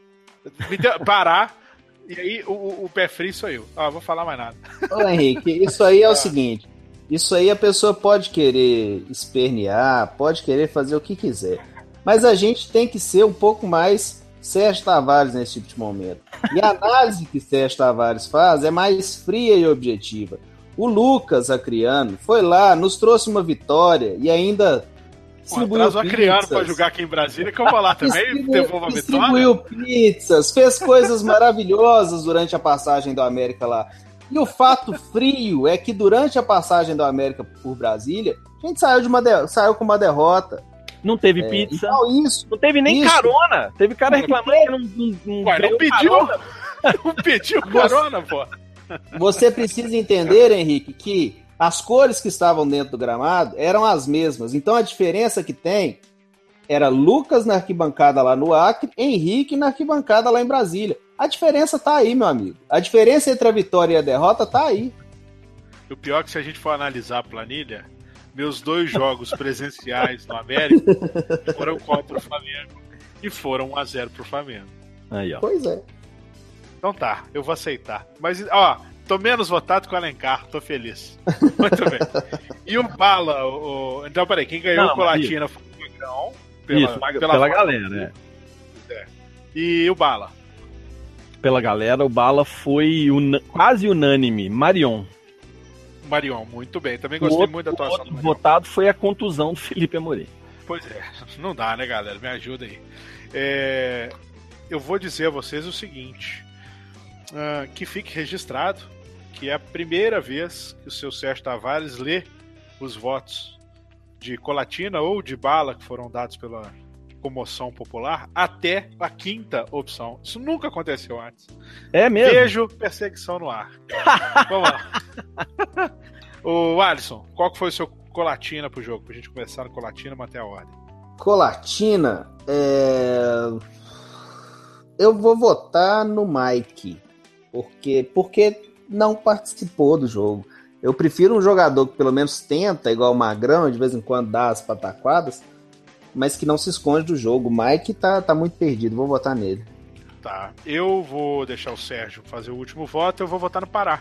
Pará. E aí o, o pé frio sou eu. Ah, vou falar mais nada. Ô Henrique, isso aí é o seguinte. Isso aí a pessoa pode querer espernear, pode querer fazer o que quiser. Mas a gente tem que ser um pouco mais Sérgio Tavares nesse tipo de momento. E a análise que Sérgio Tavares faz é mais fria e objetiva. O Lucas Acriano foi lá, nos trouxe uma vitória e ainda distribuiu pizzas. Acriano para jogar aqui em Brasília, que eu vou lá também, devolva a vitória. Distribuiu pizzas, fez coisas maravilhosas durante a passagem do América lá. E o fato frio é que durante a passagem do América por Brasília, a gente saiu, de uma de... saiu com uma derrota. Não teve é, pizza. Então isso, não teve nem isso. Carona. Teve cara reclamando que não, não, não, Ué, não pediu. Não pediu carona, pô. Você precisa entender, Henrique, que as cores que estavam dentro do gramado eram as mesmas. Então a diferença que tem era Lucas na arquibancada lá no Acre, Henrique na arquibancada lá em Brasília. A diferença tá aí, meu amigo. A diferença entre a vitória e a derrota tá aí. O pior é que se a gente for analisar a planilha, meus dois jogos presenciais no América foram contra o Flamengo e foram um a zero pro Flamengo. Aí, ó. Pois é. Então tá, eu vou aceitar. Mas, ó, tô menos votado que o Alencar, tô feliz. Muito bem. E o Bala, o... então peraí, quem ganhou Não, o Colatina foi o Magrão. Pela, isso, pela, pela galera, né? É. E o Bala? Pela galera, o Bala foi un... quase unânime, Marion. Marion, muito bem. Também gostei outro, muito da atuação do Marion. O votado foi a contusão do Felipe Amorim. Pois é, não dá, né, galera? Me ajuda aí. É... Eu vou dizer a vocês o seguinte, uh, que fique registrado que é a primeira vez que o seu Sérgio Tavares lê os votos de Colatina ou de Bala que foram dados pela comoção popular até a quinta opção. Isso nunca aconteceu antes. É mesmo? Beijo, perseguição no ar. Vamos lá. O Alisson, qual que foi o seu Colatina pro jogo? Pra gente começar no Colatina e manter a ordem. Colatina, é... eu vou votar no Mike. Porque, porque não participou do jogo. Eu prefiro um jogador que pelo menos tenta, igual o Magrão, de vez em quando dá as pataquadas, mas que não se esconde do jogo. O Mike tá, tá muito perdido, vou votar nele. Tá, eu vou deixar o Sérgio fazer o último voto, eu vou votar no Pará.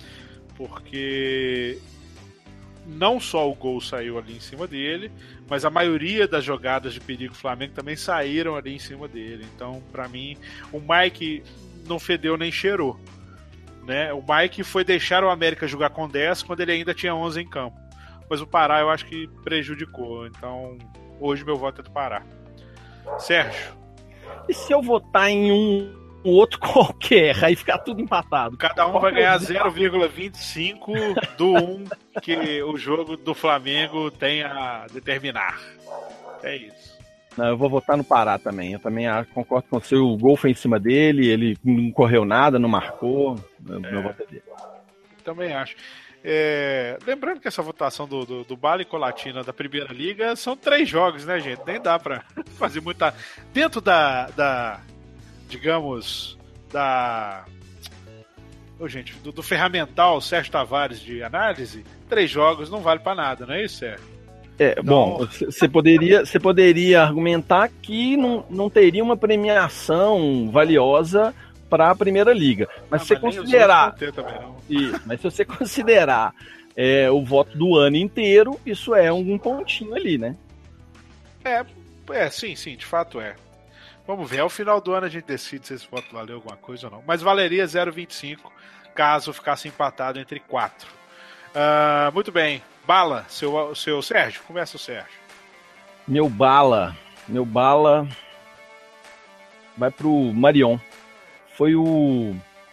Porque não só o gol saiu ali em cima dele, mas a maioria das jogadas de perigo do Flamengo também saíram ali em cima dele. Então, pra mim, o Mike não fedeu nem cheirou. Né? O Mike foi deixar o América jogar com dez quando ele ainda tinha onze em campo. Mas o Pará eu acho que prejudicou. Então, hoje meu voto é do Pará. Sérgio. E se eu votar em um, um outro qualquer, aí ficar tudo empatado? Cada um vai ganhar zero vírgula vinte e cinco do um que o jogo do Flamengo tem a determinar. É isso. Não, eu vou votar no Pará também. Eu também concordo com você. O gol foi em cima dele, ele não correu nada, não marcou. Meu, é. meu voto é dele. Também acho. É, lembrando que essa votação do, do, do Bala e Colatina da Primeira Liga são três jogos, né, gente? Nem dá pra fazer muita. Dentro da. da digamos. Da. Oh, gente, do, do ferramental Sérgio Tavares de análise, três jogos não vale pra nada, não é isso, Sérgio? É, então... Bom, você poderia, você poderia argumentar que não, não teria uma premiação valiosa para a Primeira Liga. Mas, ah, se, mas, você considerar, isso, mas se você considerar é, o voto do ano inteiro, isso é um, um pontinho ali, né? É, é, sim, sim, de fato é. Vamos ver, ao final do ano a gente decide se esse voto valeu alguma coisa ou não. Mas valeria zero vírgula vinte e cinco caso ficasse empatado entre quatro. Uh, muito bem. Bala, seu, seu Sérgio, começa o Sérgio. Meu bala, meu bala vai pro Marion. Foi o,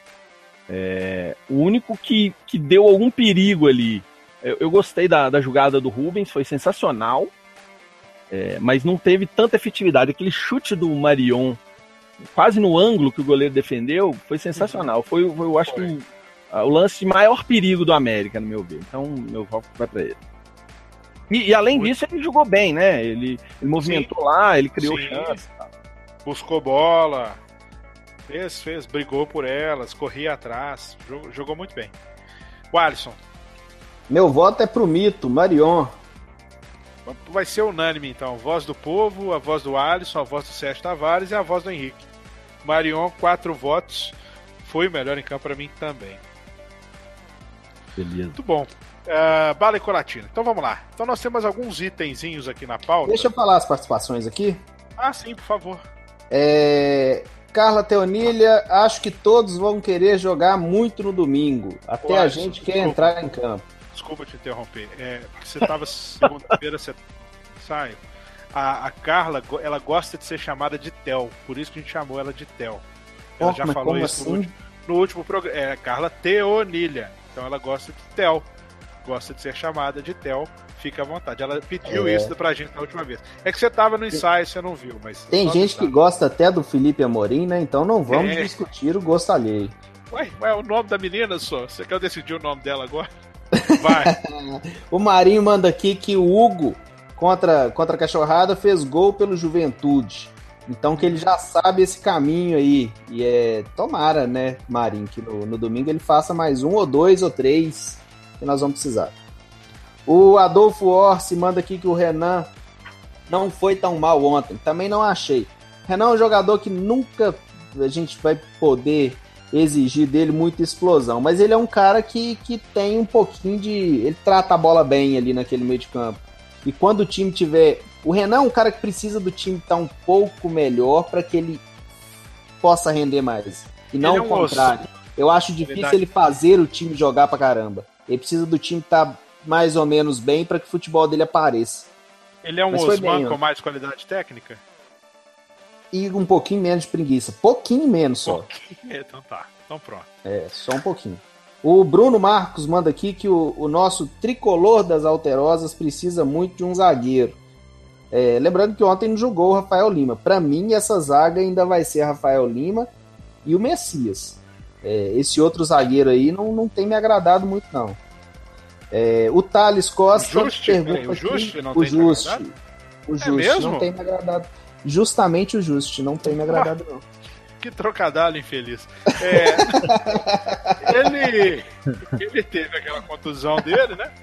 é, o único que, que deu algum perigo ali. Eu, eu gostei da, da jogada do Rubens, foi sensacional, é, mas não teve tanta efetividade. Aquele chute do Marion, quase no ângulo que o goleiro defendeu, foi sensacional. Foi, foi eu acho foi. que o, o lance de maior perigo do América, no meu ver. Então, meu voto vai para ele. E, e além Muito. disso, ele jogou bem, né? Ele, ele movimentou Sim. lá, ele criou Sim. chance. Tá? Buscou bola, fez, fez, brigou por elas, corria atrás, jogou, jogou muito bem. O Alisson. Meu voto é pro mito, Marion. Vai ser unânime, então. Voz do povo, a voz do Alisson, a voz do Sérgio Tavares e a voz do Henrique. Marion, quatro votos. Foi o melhor em campo para mim também. Beleza. Muito bom. Uh, Bala e Colatina. Então vamos lá. Então nós temos alguns itenzinhos aqui na pauta. Deixa eu falar as participações aqui. Ah, sim, por favor. É... Carla Teonilha, acho que todos vão querer jogar muito no domingo. Até Ô, a Alisson, gente quer desculpa, entrar em campo. Desculpa te interromper. É, você estava segunda-feira, você saiu. A, a Carla, ela gosta de ser chamada de Tel. Por isso que a gente chamou ela de Tel. Ela oh, já falou isso assim? no, último, no último programa. É Carla Teonilha. Então ela gosta de Tel. Gosta de ser chamada de Tel, fica à vontade. Ela pediu é. isso pra gente na última vez. É que você tava no ensaio, você não viu, mas... Tem gente que gosta até do Felipe Amorim, né? Então não vamos é. discutir o gosto alheio. Ué, ué, o nome da menina só? Você quer decidir o nome dela agora? Vai. O Marinho manda aqui que o Hugo, contra, contra a Cachorrada, fez gol pelo Juventude. Então que ele já sabe esse caminho aí. E é... Tomara, né, Marinho, que no, no domingo ele faça mais um ou dois ou três... que nós vamos precisar. O Adolfo Orsi manda aqui que o Renan não foi tão mal ontem. Também não achei. Renan é um jogador que nunca a gente vai poder exigir dele muita explosão, mas ele é um cara que, que tem um pouquinho de... Ele trata a bola bem ali naquele meio de campo. E quando o time tiver... O Renan é um cara que precisa do time estar um pouco melhor para que ele possa render mais. E não é um o contrário. Osso. Eu acho difícil Verdade. ele fazer o time jogar pra caramba. Ele precisa do time estar tá mais ou menos bem para que o futebol dele apareça. Ele é um Osman com mais qualidade técnica? E um pouquinho menos de preguiça. Pouquinho menos só. Pouquinho. Então tá. Então pronto. É, só um pouquinho. O Bruno Marcos manda aqui que o, o nosso tricolor das Alterosas precisa muito de um zagueiro. É, lembrando que ontem não jogou o Rafael Lima. Para mim, essa zaga ainda vai ser Rafael Lima e o Messias. É, esse outro zagueiro aí não, não tem me agradado muito, não. É, o Thales Costa... O Juste, pergunta o Juste não o tem Juste, me agradado? O Juste é não tem me agradado. Justamente o Juste não tem me agradado, não. Que trocadilho infeliz. É, ele, ele teve aquela contusão dele, né?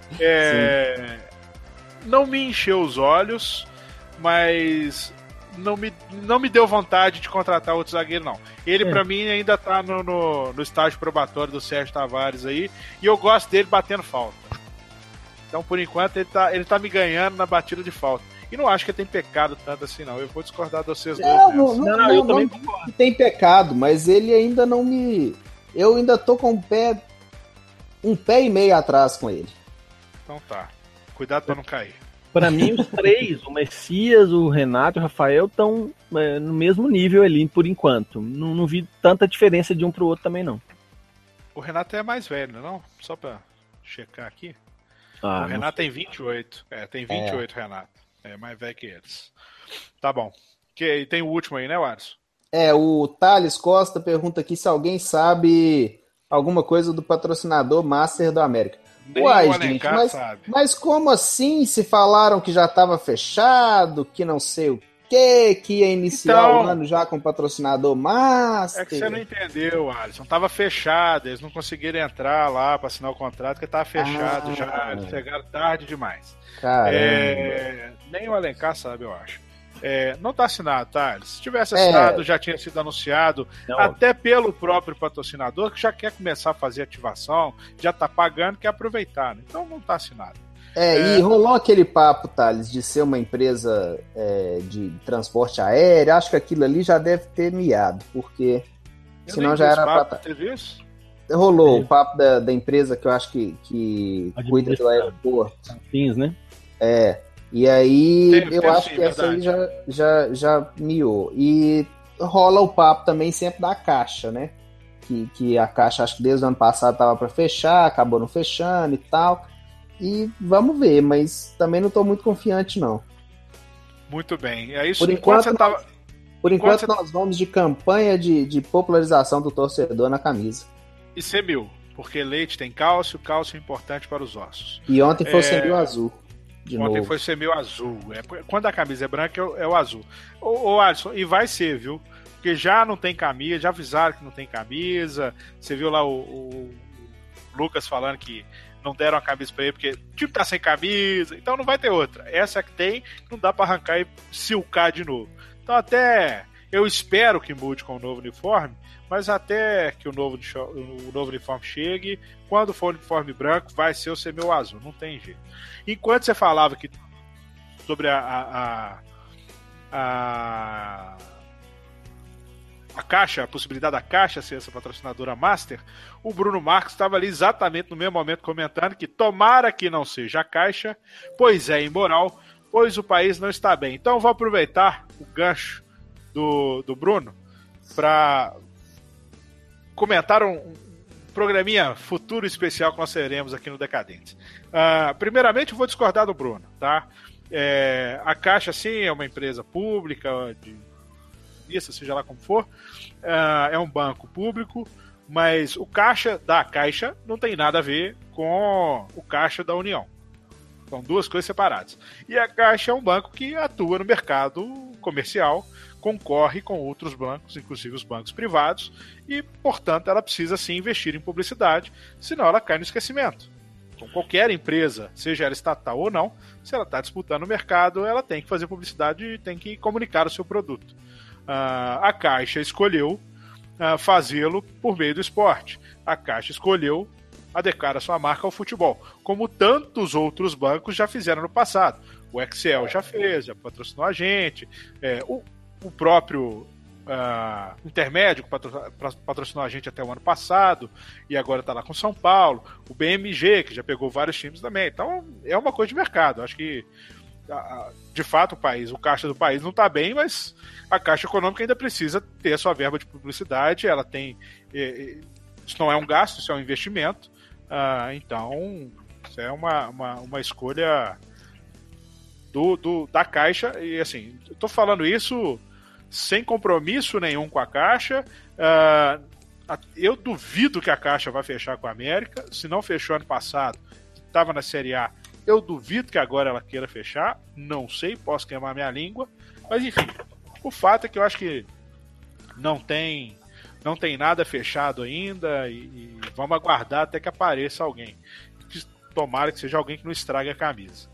É, não me encheu os olhos, mas... Não me, não me deu vontade de contratar outro zagueiro, não. Ele, é. pra mim, ainda tá no, no, no estágio probatório do Sérgio Tavares aí, e eu gosto dele batendo falta. Então, por enquanto, ele tá, ele tá me ganhando na batida de falta. E não acho que ele tem pecado tanto assim, não. Eu vou discordar de vocês dois. Não, não, não, não, eu não, também concordo. Tem pecado, mas ele ainda não me... Eu ainda tô com um pé... Um pé e meio atrás com ele. Então tá. Cuidado pra não cair. Para mim, os três, o Messias, o Renato e o Rafael, estão é, no mesmo nível ali, por enquanto. Não, não vi tanta diferença de um pro outro também, não. O Renato é mais velho, não? Só pra checar aqui. Ah, o Renato tem vinte e oito. É, tem vinte e oito, é. Renato. É mais velho que eles. Tá bom. Que, e tem o último aí, né, Waris? É, o Thales Costa pergunta aqui se alguém sabe alguma coisa do patrocinador Master do América. Nem Uai, o gente, Alencar mas, sabe. mas como assim? Se falaram que já estava fechado, que não sei o quê, que ia iniciar então, o ano já com patrocinador Master? É que você não entendeu, Alisson. Tava fechado, eles não conseguiram entrar lá para assinar o contrato, porque tava fechado ah, já. Eles chegaram tarde demais. É, nem o Alencar sabe, eu acho. É, não está assinado, tá? Se tivesse assinado, é. já tinha sido anunciado, não. até pelo próprio patrocinador, que já quer começar a fazer ativação, já está pagando, quer aproveitar. Né? Então não está assinado. É, é, e rolou aquele papo, Thales, de ser uma empresa é, de transporte aéreo. Acho que aquilo ali já deve ter miado, porque eu senão já era papo, pra... Teve isso? Rolou é. o papo da, da empresa que eu acho que, que cuida do aeroporto. Fins, né? É, e aí teve, eu teve, acho sim, que essa verdade. aí já, já, já miou. E rola o papo também sempre da Caixa, né? Que, que a Caixa, acho que desde o ano passado tava para fechar, acabou não fechando e tal. E vamos ver, mas também não tô muito confiante, não. Muito bem. É isso. Por enquanto, você tava... por enquanto, enquanto nós vamos de campanha de, de popularização do torcedor na camisa. E semil, porque leite tem cálcio, cálcio é importante para os ossos. E ontem foi é... o semil azul. De ontem novo. foi semil azul. É... Quando a camisa é branca, é o, é o azul. Ô, ô Alisson, e vai ser, viu? Porque já não tem camisa, já avisaram que não tem camisa. Você viu lá o, o Lucas falando que não deram a camisa pra ele porque o time tá sem camisa, então não vai ter outra. Essa que tem, não dá pra arrancar e silcar de novo. Então até eu espero que mude com o novo uniforme, mas até que o novo, o novo uniforme chegue, quando for o uniforme branco, vai ser o semil azul, não tem jeito. Enquanto você falava que sobre a a, a, a a Caixa, a possibilidade da Caixa ser essa patrocinadora master, o Bruno Marques estava ali exatamente no mesmo momento comentando que tomara que não seja a Caixa, pois é imoral, pois o país não está bem. Então eu vou aproveitar o gancho do, do Bruno para comentar um, um programinha futuro especial que nós teremos aqui no Decadentes. Uh, primeiramente eu vou discordar do Bruno, tá? É, a Caixa sim é uma empresa pública de isso, seja lá como for, uh, é um banco público, mas o caixa da Caixa não tem nada a ver com o caixa da União. São duas coisas separadas. E a Caixa é um banco que atua no mercado comercial, concorre com outros bancos, inclusive os bancos privados, e, portanto, ela precisa sim investir em publicidade, senão ela cai no esquecimento. Então, qualquer empresa, seja ela estatal ou não, se ela está disputando o mercado, ela tem que fazer publicidade e tem que comunicar o seu produto. Uh, a Caixa escolheu uh, fazê-lo por meio do esporte. A Caixa escolheu adequar a sua marca ao futebol, como tantos outros bancos já fizeram no passado. O Excel já fez, já patrocinou a gente, é, o, o próprio uh, Intermédio patrocinou a gente até o ano passado e agora está lá com São Paulo, o B M G, que já pegou vários times também. Então é uma coisa de mercado. Acho que de fato o país, o caixa do país não está bem, mas a Caixa Econômica ainda precisa ter a sua verba de publicidade. Ela tem, isso não é um gasto, isso é um investimento, uh, então isso é uma, uma, uma escolha do, do, da Caixa. E assim, eu estou falando isso sem compromisso nenhum com a Caixa. uh, eu duvido que a Caixa vai fechar com a América. Se não fechou ano passado, estava na Série A, eu duvido que agora ela queira fechar. Não sei, posso queimar minha língua. Mas enfim, o fato é que eu acho que não tem, não tem nada fechado ainda. E, e vamos aguardar até que apareça alguém. Tomara que seja alguém que não estrague a camisa.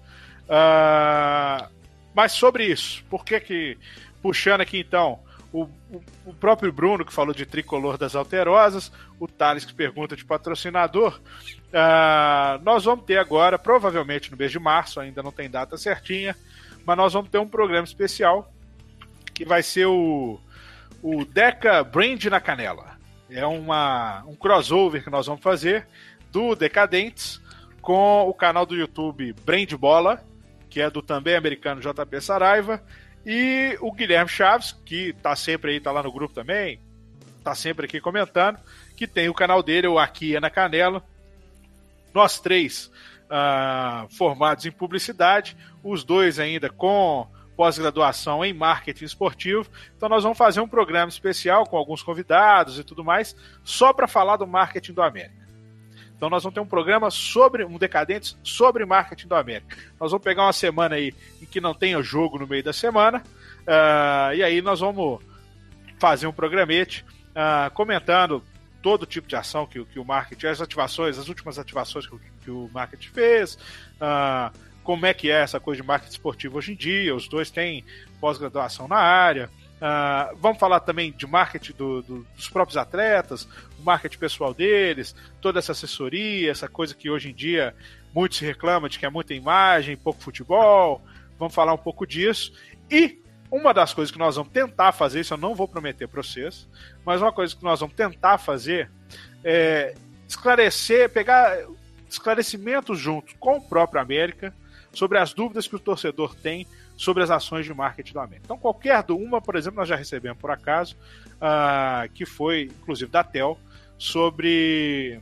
Uh, mas sobre isso, por que que... Puxando aqui então, o, o, o próprio Bruno que falou de tricolor das alterosas, o Thales que pergunta de patrocinador. Uh, nós vamos ter agora, provavelmente no mês de março, ainda não tem data certinha, mas nós vamos ter um programa especial que vai ser o, o Deca Brand na Canela. É uma, um crossover que nós vamos fazer do Decadentes com o canal do YouTube Brand Bola, que é do também americano J P Saraiva, e o Guilherme Chaves, que tá sempre aí, tá lá no grupo também, tá sempre aqui comentando, que tem o canal dele, o Aqui é na Canela. Nós três uh, formados em publicidade, os dois ainda com pós-graduação em marketing esportivo. Então nós vamos fazer um programa especial com alguns convidados e tudo mais, só para falar do marketing do América. Então nós vamos ter um programa sobre, um Decadentes sobre marketing do América. Nós vamos pegar uma semana aí em que não tenha jogo no meio da semana, uh, e aí nós vamos fazer um programete uh, comentando todo tipo de ação que, que o marketing, as ativações, as últimas ativações que, que o marketing fez, uh, como é que é essa coisa de marketing esportivo hoje em dia. Os dois têm pós-graduação na área, Uh, vamos falar também de marketing do, do, dos próprios atletas, o marketing pessoal deles, toda essa assessoria, essa coisa que hoje em dia muito se reclama de que é muita imagem, pouco futebol. Vamos falar um pouco disso. E uma das coisas que nós vamos tentar fazer, isso eu não vou prometer para vocês, mas uma coisa que nós vamos tentar fazer é esclarecer, pegar esclarecimentos junto com o próprio América sobre as dúvidas que o torcedor tem sobre as ações de marketing do América. Então, qualquer uma, por exemplo, nós já recebemos por acaso, uh, que foi, inclusive, da T E L, sobre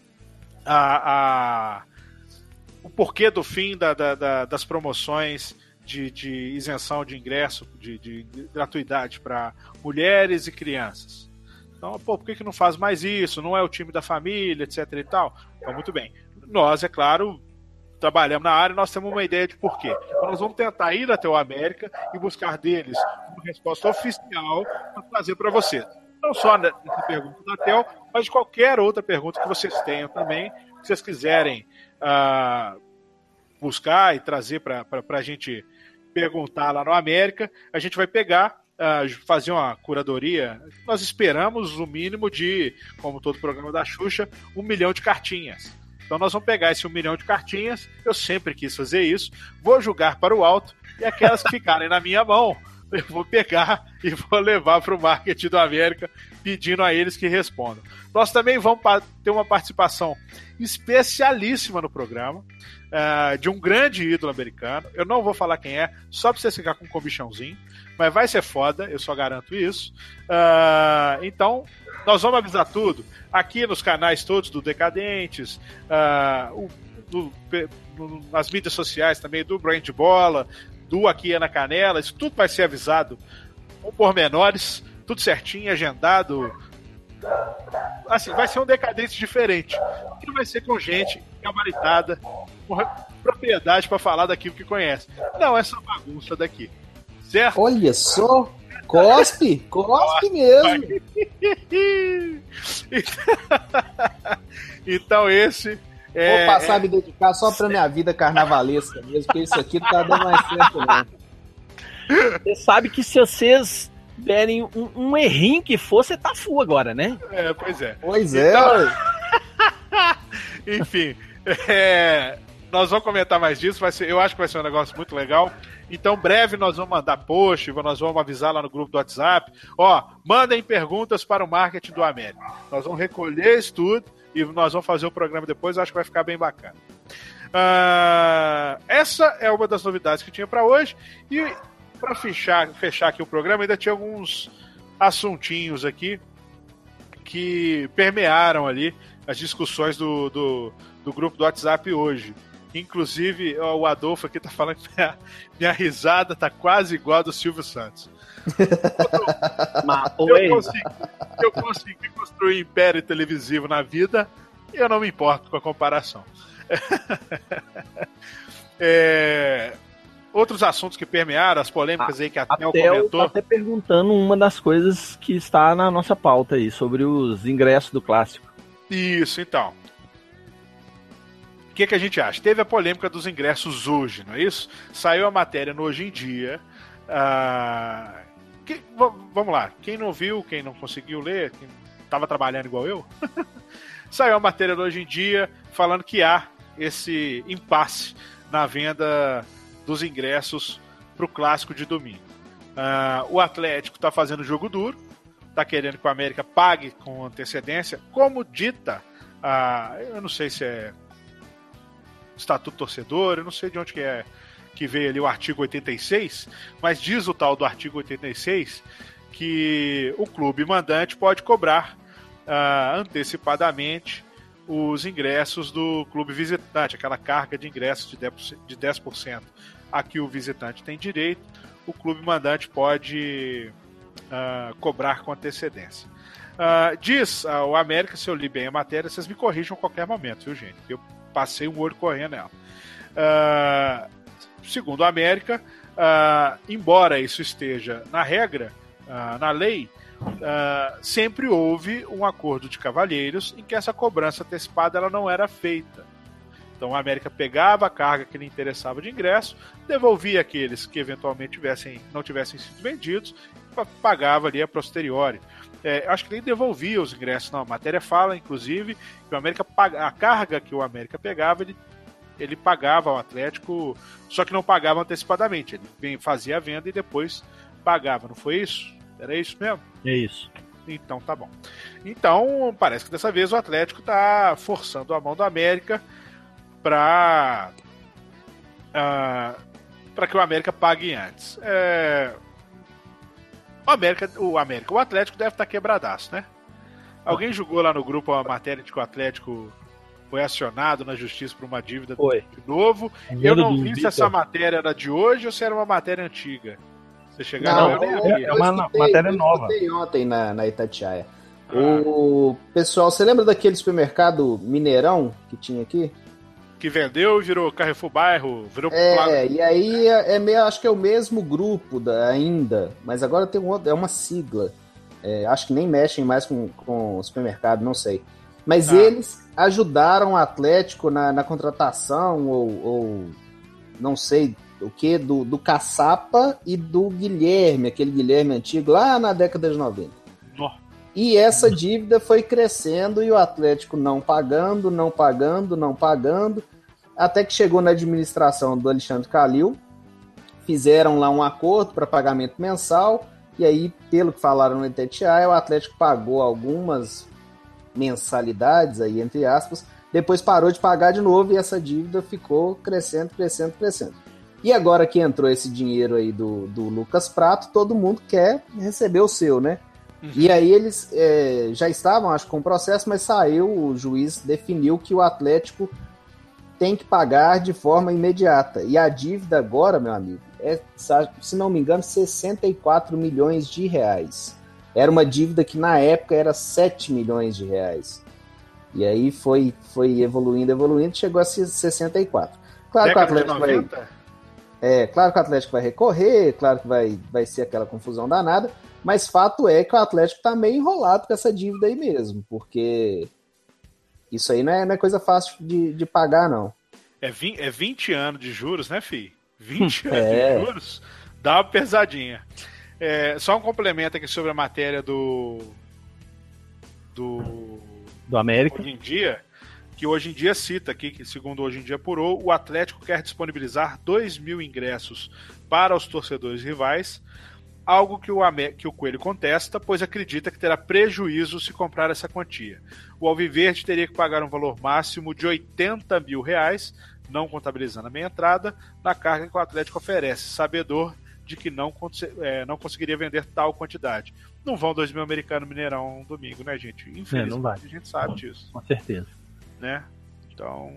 a, a, o porquê do fim da, da, da, das promoções de, de isenção de ingresso, de, de, de gratuidade para mulheres e crianças. Então, pô, por que, que não faz mais isso? Não é o time da família, etc e tal? Então, muito bem. Nós, é claro, trabalhamos na área e nós temos uma ideia de porquê. Então, nós vamos tentar ir até o América e buscar deles uma resposta oficial para trazer para vocês. Não só nessa pergunta da T E L, mas de qualquer outra pergunta que vocês tenham também, que vocês quiserem uh, buscar e trazer para a gente perguntar lá no América. A gente vai pegar, uh, fazer uma curadoria. Nós esperamos o mínimo de, como todo programa da Xuxa, um milhão de cartinhas. Então nós vamos pegar esse um milhão de cartinhas, eu sempre quis fazer isso, vou jogar para o alto, e aquelas que ficarem na minha mão, eu vou pegar e vou levar para o marketing do América, pedindo a eles que respondam. Nós também vamos ter uma participação especialíssima no programa, uh, de um grande ídolo americano. Eu não vou falar quem é, só para você ficar com um comichãozinho, mas vai ser foda, eu só garanto isso. Uh, então, nós vamos avisar tudo aqui nos canais todos do Decadentes, uh, o, do, no, nas mídias sociais também do Brand Bola, do Aqui é na Canela. Isso tudo vai ser avisado com pormenores, tudo certinho, agendado. Assim, vai ser um Decadentes diferente, que vai ser com gente gabaritada, com propriedade para falar daquilo que conhece. Não essa bagunça daqui, certo? Olha só, cospe, cospe mesmo. Então esse é, vou passar é... a me dedicar só pra minha vida carnavalesca mesmo, porque isso aqui não tá dando mais certo não. Você sabe que se vocês derem um, um errinho que for, você tá full agora, né? É, pois é. Pois é. Então... Enfim, é... nós vamos comentar mais disso. Vai ser... Eu acho que vai ser um negócio muito legal. Então, breve nós vamos mandar post, nós vamos avisar lá no grupo do WhatsApp. Ó, mandem perguntas para o marketing do América. Nós vamos recolher isso tudo e nós vamos fazer o programa depois. Eu acho que vai ficar bem bacana. Uh... Essa é uma das novidades que tinha para hoje. E para fechar, fechar aqui o programa, ainda tinha alguns assuntinhos aqui que permearam ali as discussões do, do, do grupo do WhatsApp hoje. Inclusive, ó, o Adolfo aqui tá falando que minha, minha risada tá quase igual a do Silvio Santos. Mas, eu, consegui, eu consegui construir império televisivo na vida e eu não me importo com a comparação. É... Outros assuntos que permearam, as polêmicas a, aí que a, a Tel comentou. Tá até perguntando uma das coisas que está na nossa pauta aí, sobre os ingressos do Clássico. Isso, então. O que, que a gente acha? Teve a polêmica dos ingressos hoje, não é isso? Saiu a matéria no Hoje em Dia. Uh, que, vamos lá, quem não viu, quem não conseguiu ler, quem estava trabalhando igual eu, saiu a matéria do Hoje em Dia falando que há esse impasse na venda dos ingressos para o Clássico de domingo. Uh, o Atlético está fazendo jogo duro, está querendo que o América pague com antecedência, como dita, uh, eu não sei se é Estatuto Torcedor, eu não sei de onde que é que veio ali o artigo oitenta e seis, mas diz o tal do artigo oitenta e seis que o clube mandante pode cobrar uh, antecipadamente os ingressos do clube visitante, aquela carga de ingressos de dez por cento a que o visitante tem direito, o clube mandante pode uh, cobrar com antecedência. Uh, diz uh, o América, se eu li bem a matéria, vocês me corrijam a qualquer momento, viu, gente? Eu passei um olho correndo nela. Uh, segundo a América, uh, embora isso esteja na regra, uh, na lei, uh, sempre houve um acordo de cavalheiros em que essa cobrança antecipada ela não era feita. Então a América pegava a carga que lhe interessava de ingresso, devolvia aqueles que eventualmente tivessem, não tivessem sido vendidos pagava ali a posteriori. É, acho que nem devolvia os ingressos, não. A matéria fala, inclusive, que o América paga, a carga que o América pegava, ele, ele pagava ao Atlético, só que não pagava antecipadamente. Ele fazia a venda e depois pagava, não foi isso? Era isso mesmo? É isso. Então tá bom. Então, parece que dessa vez o Atlético tá forçando a mão do América para uh, para que o América pague antes. É... O América, o América, o Atlético deve estar quebradaço, né? Alguém julgou lá no grupo a matéria de que o Atlético foi acionado na justiça por uma dívida foi. de novo. Eu não vi se essa matéria era de hoje ou se era uma matéria antiga. Você chegaram não, a é, é uma escutei, matéria eu nova. Eu ontem na, na Itatiaia. Ah. O pessoal, você lembra daquele supermercado Mineirão que tinha aqui? Que vendeu, virou Carrefour Bairro, virou... É, plaga. E aí é, é meio, acho que é o mesmo grupo da, ainda, mas agora tem um outro, é uma sigla. É, acho que nem mexem mais com, com o supermercado, não sei. Mas ah. eles ajudaram o Atlético na, na contratação, ou, ou não sei o que, do, do Caçapa e do Guilherme, aquele Guilherme antigo, lá na década de noventa. Oh. E essa dívida foi crescendo e o Atlético não pagando, não pagando, não pagando, até que chegou na administração do Alexandre Calil, fizeram lá um acordo para pagamento mensal, e aí, pelo que falaram no Itatiaia, o Atlético pagou algumas mensalidades, aí, entre aspas, depois parou de pagar de novo e essa dívida ficou crescendo, crescendo, crescendo. E agora que entrou esse dinheiro aí do, do Lucas Prato, todo mundo quer receber o seu, né? Uhum. E aí eles é, já estavam, acho, com o processo, mas saiu, o juiz definiu que o Atlético tem que pagar de forma imediata. E a dívida agora, meu amigo, é, se não me engano, sessenta e quatro milhões de reais. Era uma dívida que na época era sete milhões de reais. E aí foi, foi evoluindo, evoluindo, chegou a sessenta e quatro. Claro que o Atlético vai... É, claro que o Atlético vai recorrer, claro que vai, vai ser aquela confusão danada, mas fato é que o Atlético tá meio enrolado com essa dívida aí mesmo, porque isso aí não é, não é coisa fácil de, de pagar, não. É vinte, é vinte anos de juros, né, filho? vinte anos é. de juros, dá uma pesadinha. É, só um complemento aqui sobre a matéria do... Do... Do América. Hoje em dia... que hoje em dia cita aqui, que segundo Hoje em Dia apurou, o Atlético quer disponibilizar dois mil ingressos para os torcedores rivais, algo que o, Amé- que o Coelho contesta, pois acredita que terá prejuízo se comprar essa quantia. O Alviverde teria que pagar um valor máximo de oitenta mil reais, não contabilizando a meia entrada, na carga que o Atlético oferece, sabedor de que não, é, não conseguiria vender tal quantidade. Não vão dois mil americanos Mineirão domingo, né, gente? Infelizmente, é, não vai. A gente sabe disso. Com certeza. Né? Então,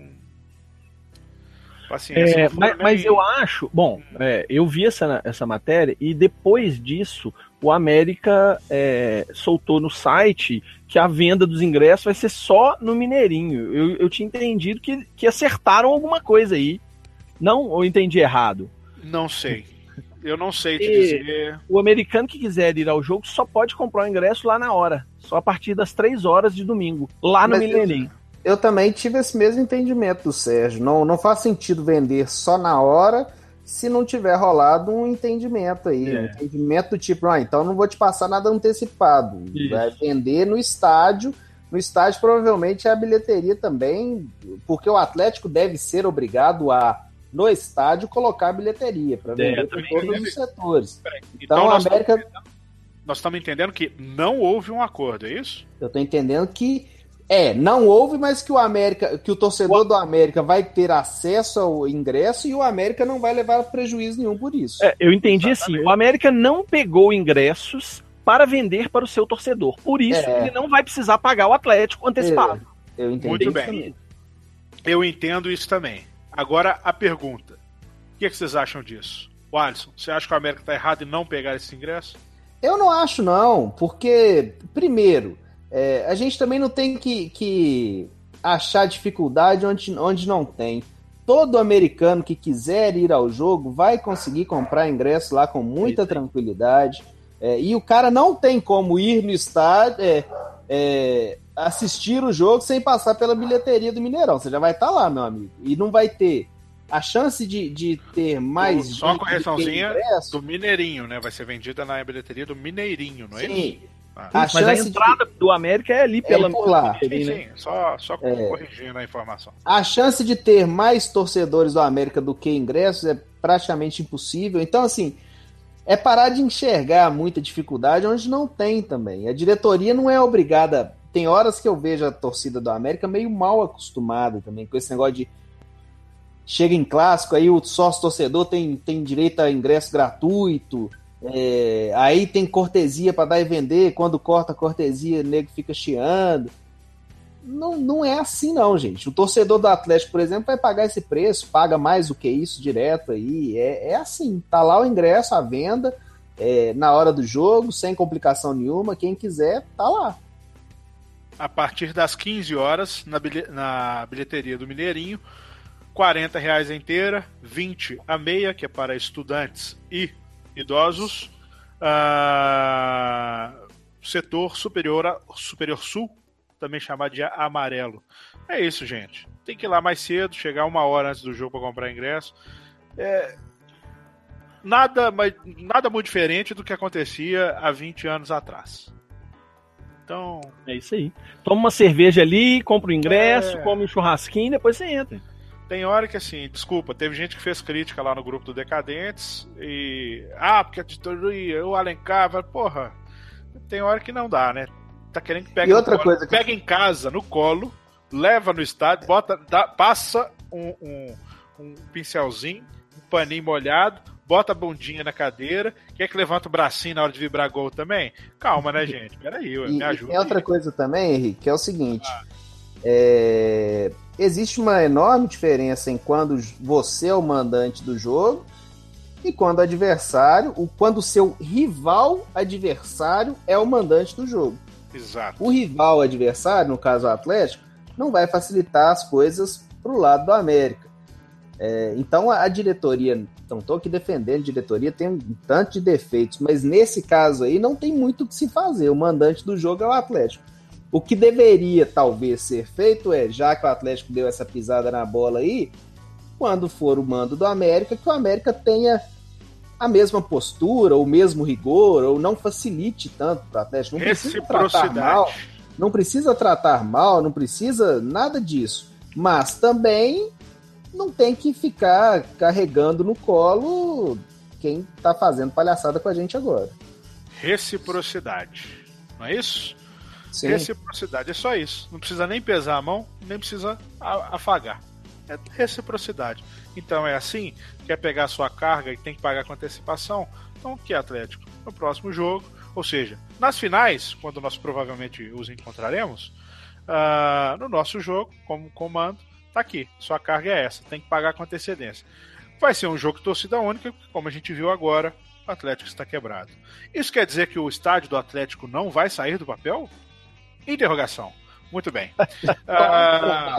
paciência. É, mas, mas eu acho, bom, é, eu vi essa, essa matéria e depois disso o América é, soltou no site que a venda dos ingressos vai ser só no Mineirinho. Eu, eu tinha entendido que, que acertaram alguma coisa aí. Não, ou entendi errado? Não sei. Eu não sei te e dizer. O americano que quiser ir ao jogo só pode comprar o ingresso lá na hora. Só a partir das três horas de domingo, lá no mas Mineirinho. Eu, eu também tive esse mesmo entendimento do Sérgio. Não, não faz sentido vender só na hora se não tiver rolado um entendimento aí. É. Um entendimento do tipo, ah, então não vou te passar nada antecipado. Isso. Vai vender no estádio. No estádio provavelmente é a bilheteria também, porque o Atlético deve ser obrigado a, no estádio, colocar a bilheteria para vender para todos deve... os setores. Então, então a América... Nós estamos entendendo que não houve um acordo, é isso? Eu estou entendendo que é, não houve, mas que o América, que o torcedor do América vai ter acesso ao ingresso e o América não vai levar prejuízo nenhum por isso. É, eu entendi Exatamente. assim, o América não pegou ingressos para vender para o seu torcedor. Por isso, é. ele não vai precisar pagar o Atlético antecipado. Eu, eu entendi. Muito bem. Também. Eu entendo isso também. Agora, a pergunta. O que, é que vocês acham disso? O Alisson, você acha que o América está errado em não pegar esse ingresso? Eu não acho, não. Porque, primeiro, é, a gente também não tem que, que achar dificuldade onde, onde não tem. Todo americano que quiser ir ao jogo vai conseguir comprar ingresso lá com muita tranquilidade. É, e o cara não tem como ir no estádio, é, é, assistir o jogo sem passar pela bilheteria do Mineirão. Você já vai estar lá, meu amigo. E não vai ter a chance de, de ter mais... Só uma correçãozinha do Mineirinho, né? Vai ser vendida na bilheteria do Mineirinho, não é sim. isso? Ah. A Mas a entrada de... do América é ali pela... É por lá. Sim, sim. Só, só é. corrigindo a informação. A chance de ter mais torcedores do América do que ingressos é praticamente impossível. Então, assim, é parar de enxergar muita dificuldade onde não tem também. A diretoria não é obrigada... Tem horas que eu vejo a torcida do América meio mal acostumada também com esse negócio de chega em clássico, aí o sócio torcedor tem, tem direito a ingresso gratuito, é, aí tem cortesia para dar e vender, quando corta a cortesia o nego fica chiando. Não, não é assim não, gente. O torcedor do Atlético, por exemplo, vai pagar esse preço, paga mais do que isso direto aí, é, é assim, tá lá o ingresso à venda, é, na hora do jogo, sem complicação nenhuma, quem quiser, tá lá. A partir das quinze horas, na, bilhe... na bilheteria do Mineirinho, quarenta reais a inteira, vinte a meia, que é para estudantes e idosos. Uh... Setor superior, a... superior sul, também chamado de amarelo. É isso, gente. Tem que ir lá mais cedo, chegar uma hora antes do jogo para comprar ingresso. É... Nada, nada muito diferente do que acontecia há vinte anos atrás. Então... É isso aí. Toma uma cerveja ali, compra o ingresso, é... come um churrasquinho e depois você entra. Tem hora que, assim, desculpa, teve gente que fez crítica lá no grupo do Decadentes e... Ah, porque a editoria, o Alencar, porra, tem hora que não dá, né? Tá querendo que pegue, e outra colo, coisa que... pega em casa, no colo, leva no estádio, bota, dá, passa um, um, um pincelzinho, um paninho molhado, bota a bundinha na cadeira, quer que levanta o bracinho na hora de vibrar gol também? Calma, né, gente? Peraí, e, me ajuda. E tem outra coisa também, Henrique, que é o seguinte, ah. é... existe uma enorme diferença em quando você é o mandante do jogo e quando o adversário, quando o seu rival adversário é o mandante do jogo. Exato. O rival adversário, no caso o Atlético, não vai facilitar as coisas pro lado do América. É, então a, a diretoria, não estou aqui defendendo, a diretoria tem um tanto de defeitos, mas nesse caso aí não tem muito o que se fazer, o mandante do jogo é o Atlético. O que deveria talvez ser feito é, já que o Atlético deu essa pisada na bola aí, quando for o mando do América, que o América tenha a mesma postura, o mesmo rigor, ou não facilite tanto para o Atlético. Não precisa tratar mal, não precisa tratar mal, não precisa nada disso. Mas também não tem que ficar carregando no colo quem está fazendo palhaçada com a gente agora. Reciprocidade, não é isso? Sim. Reciprocidade, é só isso. Não precisa nem pesar a mão, nem precisa afagar. É reciprocidade. Então é assim, quer pegar a sua carga e tem que pagar com antecipação? Então o que é Atlético? No próximo jogo, ou seja, nas finais, quando nós provavelmente os encontraremos, uh, no nosso jogo, como comando, tá aqui, sua carga é essa, tem que pagar com antecedência. Vai ser um jogo de torcida única, como a gente viu agora, o Atlético está quebrado. Isso quer dizer que o estádio do Atlético não vai sair do papel? Interrogação. Muito bem. ah...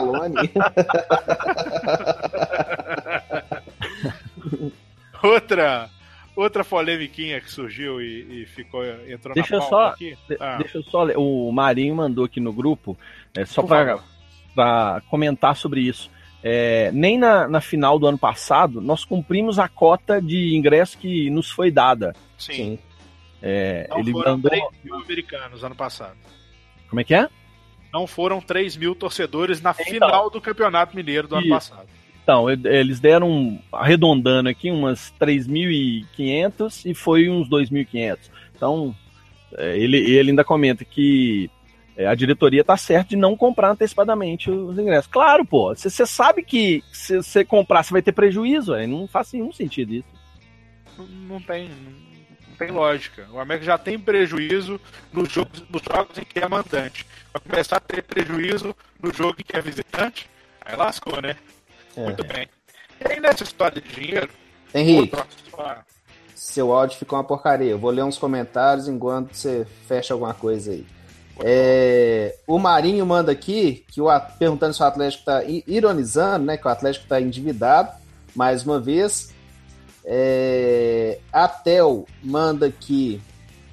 outra, outra polemiquinha que surgiu e, e ficou, entrou deixa na pauta só, aqui. Ah. Deixa eu só ler. O Marinho mandou aqui no grupo, é, só para comentar sobre isso. É, nem na, na final do ano passado nós cumprimos a cota de ingresso que nos foi dada. Sim. Sim. É, Não ele foram mandou... três mil americanos ano passado. Como é que é? Não foram três mil torcedores na então, final do Campeonato Mineiro do e, ano passado. Então, eles deram, arredondando aqui, umas três mil e quinhentos e foi uns dois mil e quinhentos. Então, ele, ele ainda comenta que a diretoria tá certa de não comprar antecipadamente os ingressos. Claro, pô, você sabe que se você comprar, você vai ter prejuízo, véio. Não faz nenhum sentido isso. Não, não tem... Não tem lógica. O América já tem prejuízo nos jogos, nos jogos em que é mandante. Vai começar a ter prejuízo no jogo em que é visitante? Aí lascou, né? É. Muito bem. E aí nessa história de dinheiro... Henrique, seu áudio ficou uma porcaria. Eu vou ler uns comentários enquanto você fecha alguma coisa aí. É, o Marinho manda aqui, que o, perguntando se o Atlético está ironizando, né? Que o Atlético está endividado, mais uma vez... É, a Tel manda aqui.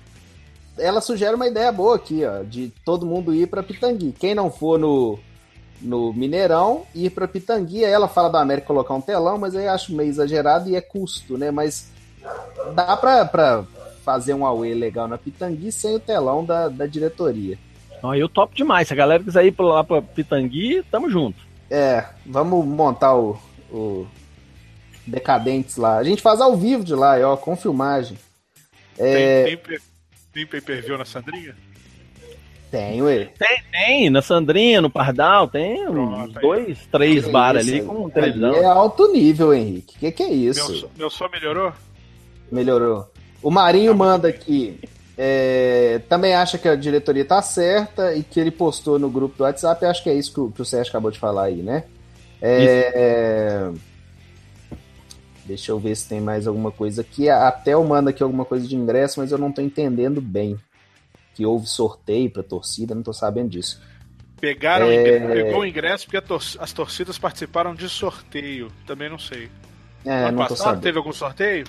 Ela sugere uma ideia boa aqui, ó, de todo mundo ir para Pitangui. Quem não for no, no Mineirão, ir para Pitangui. Aí ela fala da América colocar um telão, mas aí eu acho meio exagerado e é custo, né? Mas dá para fazer um auê legal na Pitangui sem o telão da, da diretoria. Não, eu topo demais. Se a galera quiser ir lá para Pitangui, tamo junto. É, vamos montar o, o Decadentes lá. A gente faz ao vivo de lá, ó, com filmagem. É... Tem, tem, tem pay-per-view na Sandrinha? Tem, ué. Tem, tem. Na Sandrinha, no Pardal, tem uns dois, três que bar isso, ali com televisão. É alto nível, Henrique. O que, que é isso? Meu, meu som melhorou? Melhorou. O Marinho manda aqui. É, também acha que a diretoria tá certa e que ele postou no grupo do WhatsApp. Acho que é isso que o, que o Sérgio acabou de falar aí, né? É, deixa eu ver se tem mais alguma coisa aqui. Até eu mando aqui alguma coisa de ingresso, mas eu não tô entendendo bem. Que houve sorteio pra torcida, não tô sabendo disso. Pegaram, é... pegou o ingresso porque tor- as torcidas participaram de sorteio. Também não sei. É, ano não tô passado sabendo. teve algum sorteio?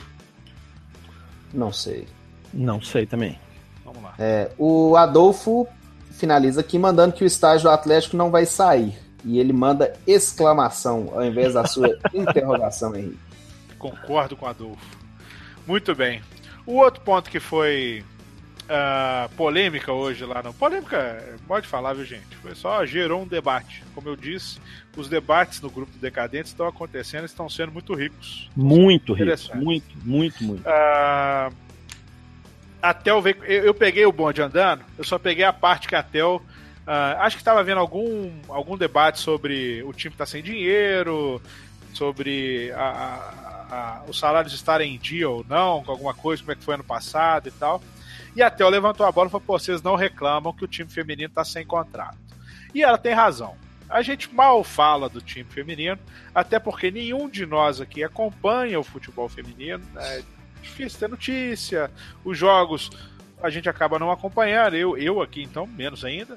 Não sei. Não sei também. Vamos lá. É, o Adolfo finaliza aqui mandando que o estágio do Atlético não vai sair. E ele manda exclamação ao invés da sua interrogação, Henrique. Concordo com o Adolfo. Muito bem. O outro ponto que foi uh, polêmica hoje lá, não. Polêmica, pode falar, viu, gente? Foi só, gerou um debate. Como eu disse, os debates no grupo do Decadentes estão acontecendo e estão sendo muito ricos. Muito rico. Muito, muito, muito. Uh, a Tel veio, eu, eu peguei o bonde andando, eu só peguei a parte que a Tel. Uh, acho que estava vendo algum, algum debate sobre o time estar tá sem dinheiro, sobre a, a, a, os salários estarem em dia ou não, com alguma coisa, como é que foi ano passado e tal. E a Tel levantou a bola e falou: pô, vocês não reclamam que o time feminino está sem contrato. E ela tem razão. A gente mal fala do time feminino, até porque nenhum de nós aqui acompanha o futebol feminino. É difícil ter notícia, os jogos a gente acaba não acompanhando, eu, eu aqui então, menos ainda,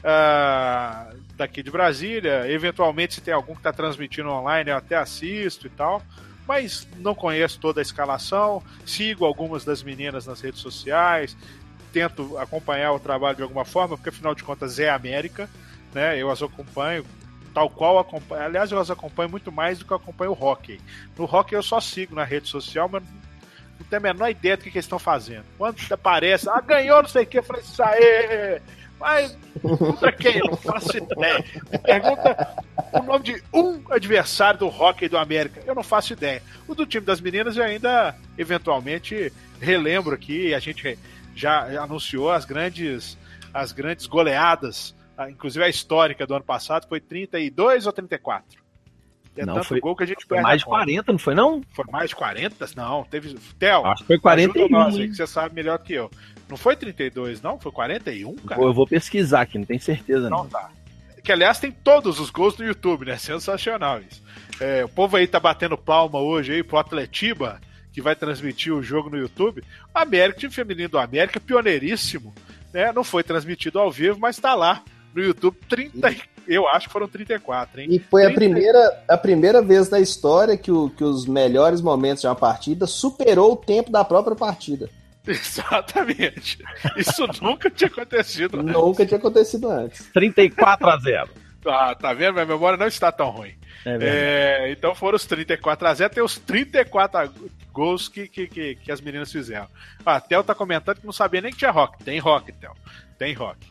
uh, daqui de Brasília, eventualmente se tem algum que está transmitindo online eu até assisto e tal, mas não conheço toda a escalação, sigo algumas das meninas nas redes sociais, tento acompanhar o trabalho de alguma forma, porque afinal de contas é América, né? Eu as acompanho, tal qual acompanho, aliás eu as acompanho muito mais do que eu acompanho o hockey. No hockey eu só sigo na rede social, mas não tenho a menor ideia do que, que eles estão fazendo. Quando aparece, ah, ganhou, não sei o que, eu falei, isso aí, mas contra quem? Eu não faço ideia. Me pergunta o nome de um adversário do hockey do América, eu não faço ideia. O do time das meninas eu ainda, eventualmente, relembro aqui, a gente já anunciou as grandes, as grandes goleadas, inclusive a histórica do ano passado, foi trinta e dois ou trinta e quatro? É não, tanto foi, gol que a gente foi mais de quarenta, não foi não? Foi mais de quarenta? Não, teve... Theo, acho que foi quarenta e um. Nós, aí, que você sabe melhor que eu. Não foi trinta e dois, não? Foi quarenta e um, cara? Eu vou pesquisar aqui, não tenho certeza não. Não tá. Que, aliás, tem todos os gols no YouTube, né? Sensacional isso. É, o povo aí tá batendo palma hoje aí pro Atletiba, que vai transmitir o jogo no YouTube. O América, time feminino do América, pioneiríssimo, né? Não foi transmitido ao vivo, mas tá lá no YouTube, trinta, eu acho que foram trinta e quatro, hein? E foi trinta... a, primeira, a primeira vez na história que, o, que os melhores momentos de uma partida superou o tempo da própria partida. Exatamente. Isso nunca tinha acontecido antes. Nunca tinha acontecido antes. trinta e quatro a zero. Ah, tá vendo? Minha memória não está tão ruim. É é, então foram os trinta e quatro a zero, tem os trinta e quatro gols que, que, que, que as meninas fizeram. Ah, a Theo tá comentando que não sabia nem que tinha rock. Tem rock, Theo. Tem rock.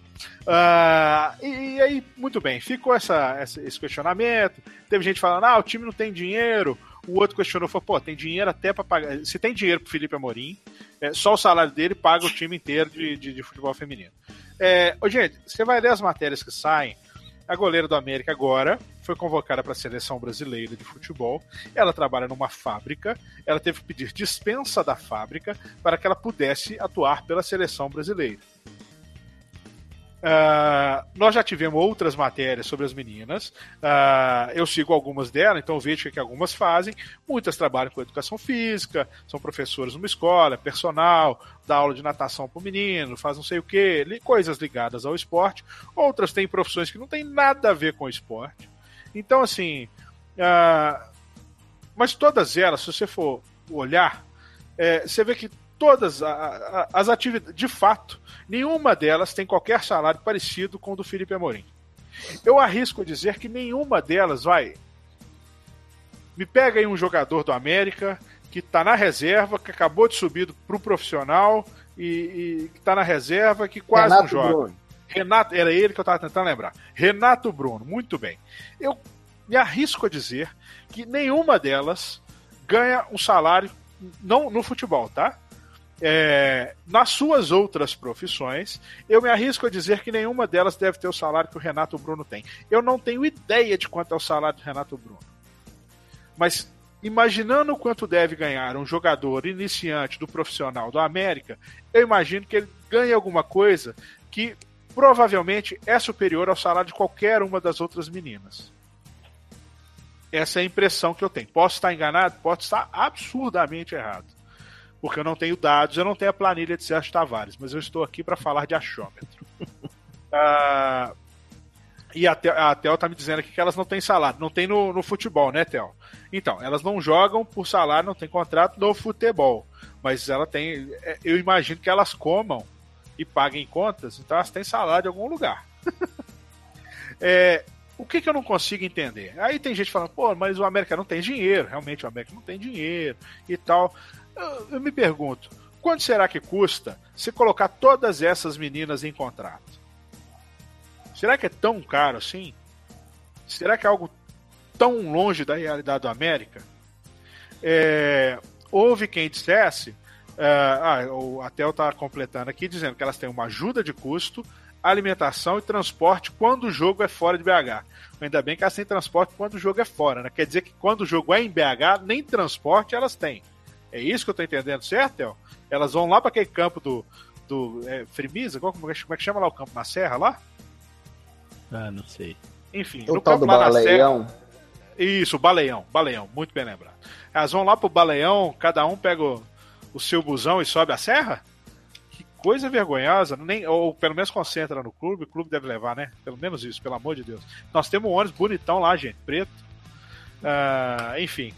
Uh, e, e aí, muito bem, ficou essa, essa, esse questionamento. Teve gente falando, ah, o time não tem dinheiro. O outro questionou, falou, pô, tem dinheiro até pra pagar. Se tem dinheiro pro Felipe Amorim, é, só o salário dele paga o time inteiro de, de, de futebol feminino. É, ô, gente, você vai ler as matérias que saem. A goleira do América agora foi convocada para a seleção brasileira de futebol. Ela trabalha numa fábrica. Ela teve que pedir dispensa da fábrica para que ela pudesse atuar pela seleção brasileira. Uh, nós já tivemos outras matérias sobre as meninas. Uh, eu sigo algumas delas, então eu vejo o que algumas fazem. Muitas trabalham com educação física, são professoras numa escola, personal, dá aula de natação para o menino, faz não sei o que, coisas ligadas ao esporte. Outras têm profissões que não tem nada a ver com o esporte. Então, assim, uh, mas todas elas, se você for olhar, é, você vê que todas a, a, as atividades, de fato, nenhuma delas tem qualquer salário parecido com o do Felipe Amorim. Eu arrisco dizer que nenhuma delas vai. Me pega aí um jogador do América que está na reserva, que acabou de subir para o profissional e, e que está na reserva, que quase Renato não joga. Bruno. Renato, era ele que eu estava tentando lembrar. Renato Bruno, muito bem. Eu me arrisco a dizer que nenhuma delas ganha um salário, não no futebol, tá? É, nas suas outras profissões, eu me arrisco a dizer que nenhuma delas deve ter o salário que o Renato Bruno tem. Eu não tenho ideia de quanto é o salário do Renato Bruno. Mas imaginando quanto deve ganhar um jogador iniciante do profissional do América, eu imagino que ele ganhe alguma coisa que provavelmente é superior ao salário de qualquer uma das outras meninas. Essa é a impressão que eu tenho. Posso estar enganado? Posso estar absurdamente errado. Porque eu não tenho dados, eu não tenho a planilha de Sérgio Tavares, mas eu estou aqui para falar de achômetro. ah, e a Theo está me dizendo aqui que elas não têm salário. Não tem no, no futebol, né, Theo? Então, elas não jogam por salário, não tem contrato no futebol. Mas ela tem. Eu imagino que elas comam e paguem contas, então elas têm salário em algum lugar. é, o que, que eu não consigo entender? Aí tem gente falando, pô, mas o América não tem dinheiro. Realmente, o América não tem dinheiro e tal. Eu, eu me pergunto, quanto será que custa se colocar todas essas meninas em contrato? Será que é tão caro assim? Será que é algo tão longe da realidade do América? É, houve quem dissesse, é, ah, o Theo está completando aqui, dizendo que elas têm uma ajuda de custo, alimentação e transporte quando o jogo é fora de B H. Ainda bem que elas têm transporte quando o jogo é fora, né? Quer dizer que quando o jogo é em B H, nem transporte elas têm. É isso que eu estou entendendo, certo, Theo? Elas vão lá para aquele campo do, do é, Fremisa, como, como é que chama lá o campo na Serra lá? Ah, não sei. Enfim, o no tal campo do lá Baleião. na Serra. Isso, Baleião, Baleião, muito bem lembrado. Elas vão lá pro Baleião, cada um pega o, o seu busão e sobe a serra? Que coisa vergonhosa, nem, ou pelo menos concentra no clube, o clube deve levar, né? Pelo menos isso, pelo amor de Deus. Nós temos um ônibus bonitão lá, gente, preto. Uh, enfim.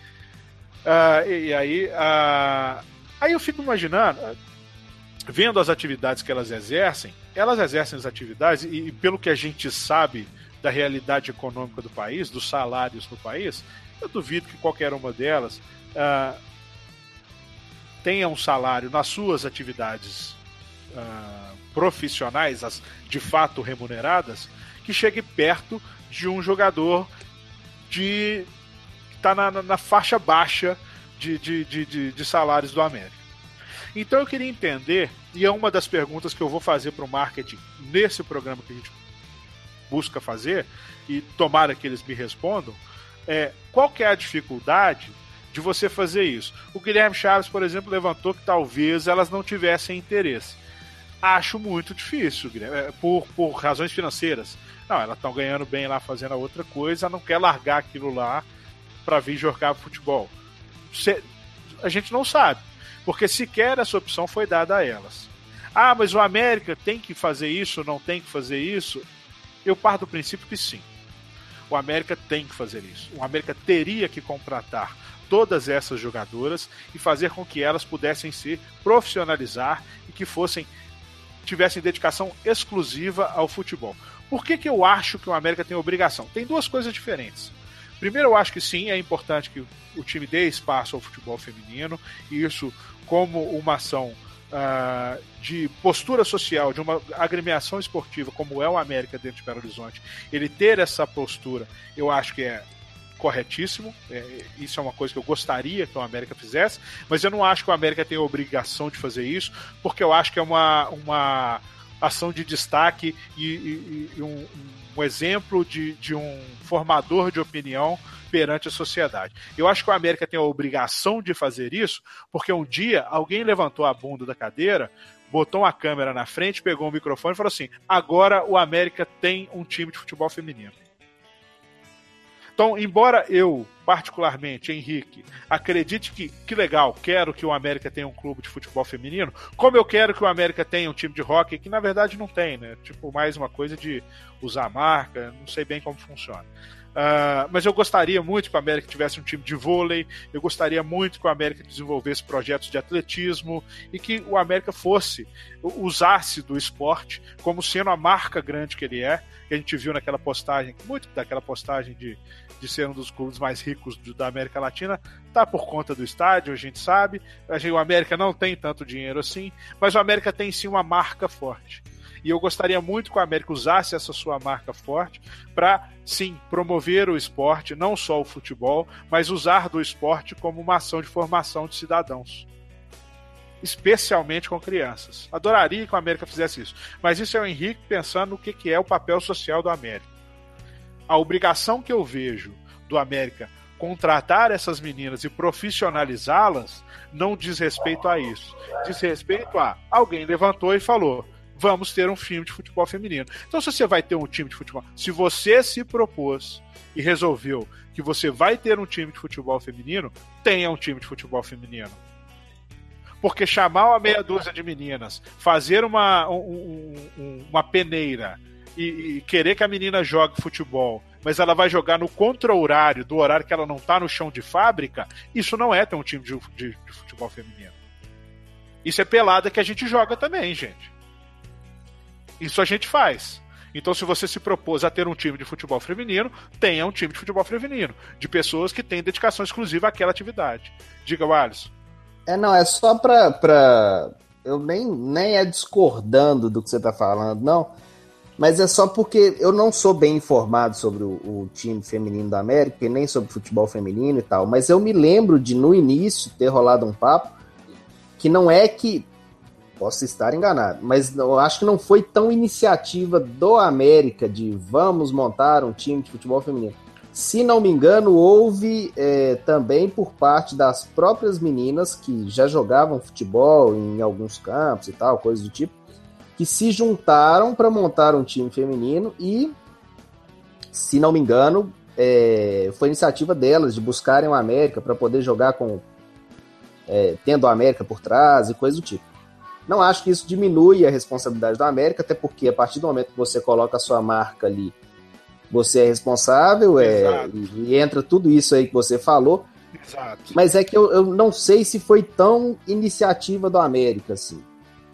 Uh, e, e aí, uh, aí eu fico imaginando, uh, vendo as atividades que elas exercem, elas exercem as atividades e, e pelo que a gente sabe da realidade econômica do país, dos salários no país, eu duvido que qualquer uma delas uh, tenha um salário nas suas atividades uh, profissionais, as de fato remuneradas, que chegue perto de um jogador de que está na, na, na faixa baixa de, de, de, de, de salários do América. Então eu queria entender, e é uma das perguntas que eu vou fazer para o marketing nesse programa que a gente busca fazer, e tomara que eles me respondam, é, qual que é a dificuldade de você fazer isso? O Guilherme Chaves, por exemplo, levantou que talvez elas não tivessem interesse. Acho muito difícil, Guilherme, por, por razões financeiras. Não, elas estão ganhando bem lá fazendo a outra coisa, não quer largar aquilo lá para vir jogar futebol. Cê, a gente não sabe, porque sequer essa opção foi dada a elas. Ah, mas o América tem que fazer isso, não tem que fazer isso? Eu parto do princípio que sim. O América tem que fazer isso. O América teria que contratar todas essas jogadoras e fazer com que elas pudessem se profissionalizar e que fossem tivessem dedicação exclusiva ao futebol. Por que que eu acho que o América tem obrigação? Tem duas coisas diferentes. Primeiro, eu acho que sim, é importante que o time dê espaço ao futebol feminino, e isso como uma ação uh, de postura social, de uma agremiação esportiva, como é o América dentro de Belo Horizonte, ele ter essa postura, eu acho que é corretíssimo, é, isso é uma coisa que eu gostaria que o América fizesse, mas eu não acho que o América tem a obrigação de fazer isso, porque eu acho que é uma, uma ação de destaque e, e, e um, um exemplo de, de um formador de opinião perante a sociedade. Eu acho que o América tem a obrigação de fazer isso, porque um dia alguém levantou a bunda da cadeira, botou uma câmera na frente, pegou um microfone e falou assim: agora o América tem um time de futebol feminino. Então, embora eu, particularmente, Henrique, acredite que, que legal, quero que o América tenha um clube de futebol feminino, como eu quero que o América tenha um time de hóquei, que na verdade não tem, né? Tipo, mais uma coisa de usar a marca, não sei bem como funciona. Uh, mas eu gostaria muito que o América tivesse um time de vôlei, eu gostaria muito que o América desenvolvesse projetos de atletismo e que o América fosse, usasse do esporte como sendo a marca grande que ele é, que a gente viu naquela postagem, muito daquela postagem de, de ser um dos clubes mais ricos do, da América Latina, tá por conta do estádio, a gente sabe, a gente, o América não tem tanto dinheiro assim, mas o América tem sim uma marca forte. E eu gostaria muito que o América usasse essa sua marca forte para, sim, promover o esporte, não só o futebol, mas usar do esporte como uma ação de formação de cidadãos. Especialmente com crianças. Adoraria que o América fizesse isso. Mas isso é o Henrique pensando no que é o papel social do América. A obrigação que eu vejo do América contratar essas meninas e profissionalizá-las não diz respeito a isso. Diz respeito a alguém levantou e falou: vamos ter um time de futebol feminino. Então, se você vai ter um time de futebol, se você se propôs e resolveu que você vai ter um time de futebol feminino, tenha um time de futebol feminino. Porque chamar uma meia dúzia de meninas, fazer uma, um, um, uma peneira e, e querer que a menina jogue futebol, mas ela vai jogar no contra-horário do horário que ela não está no chão de fábrica, isso não é ter um time de, de, de futebol feminino. Isso é pelada que a gente joga também, gente. Isso a gente faz. Então, se você se propôs a ter um time de futebol feminino, tenha um time de futebol feminino, de pessoas que têm dedicação exclusiva àquela atividade. Diga, Alisson. É, não, é só pra... pra... Eu nem, nem é discordando do que você tá falando, não. Mas é só porque eu não sou bem informado sobre o, o time feminino da América, e nem sobre futebol feminino e tal. Mas eu me lembro de, no início, ter rolado um papo que não é que... Posso estar enganado, mas eu acho que não foi tão iniciativa do América de vamos montar um time de futebol feminino. Se não me engano, houve é, também por parte das próprias meninas que já jogavam futebol em alguns campos e tal, coisas do tipo, que se juntaram para montar um time feminino e, se não me engano, é, foi iniciativa delas de buscarem o América para poder jogar com é, tendo a América por trás e coisas do tipo. Não acho que isso diminui a responsabilidade da América, até porque a partir do momento que você coloca a sua marca ali, você é responsável, é, e, e entra tudo isso aí que você falou. Exato. Mas é que eu, eu não sei se foi tão iniciativa do América, assim.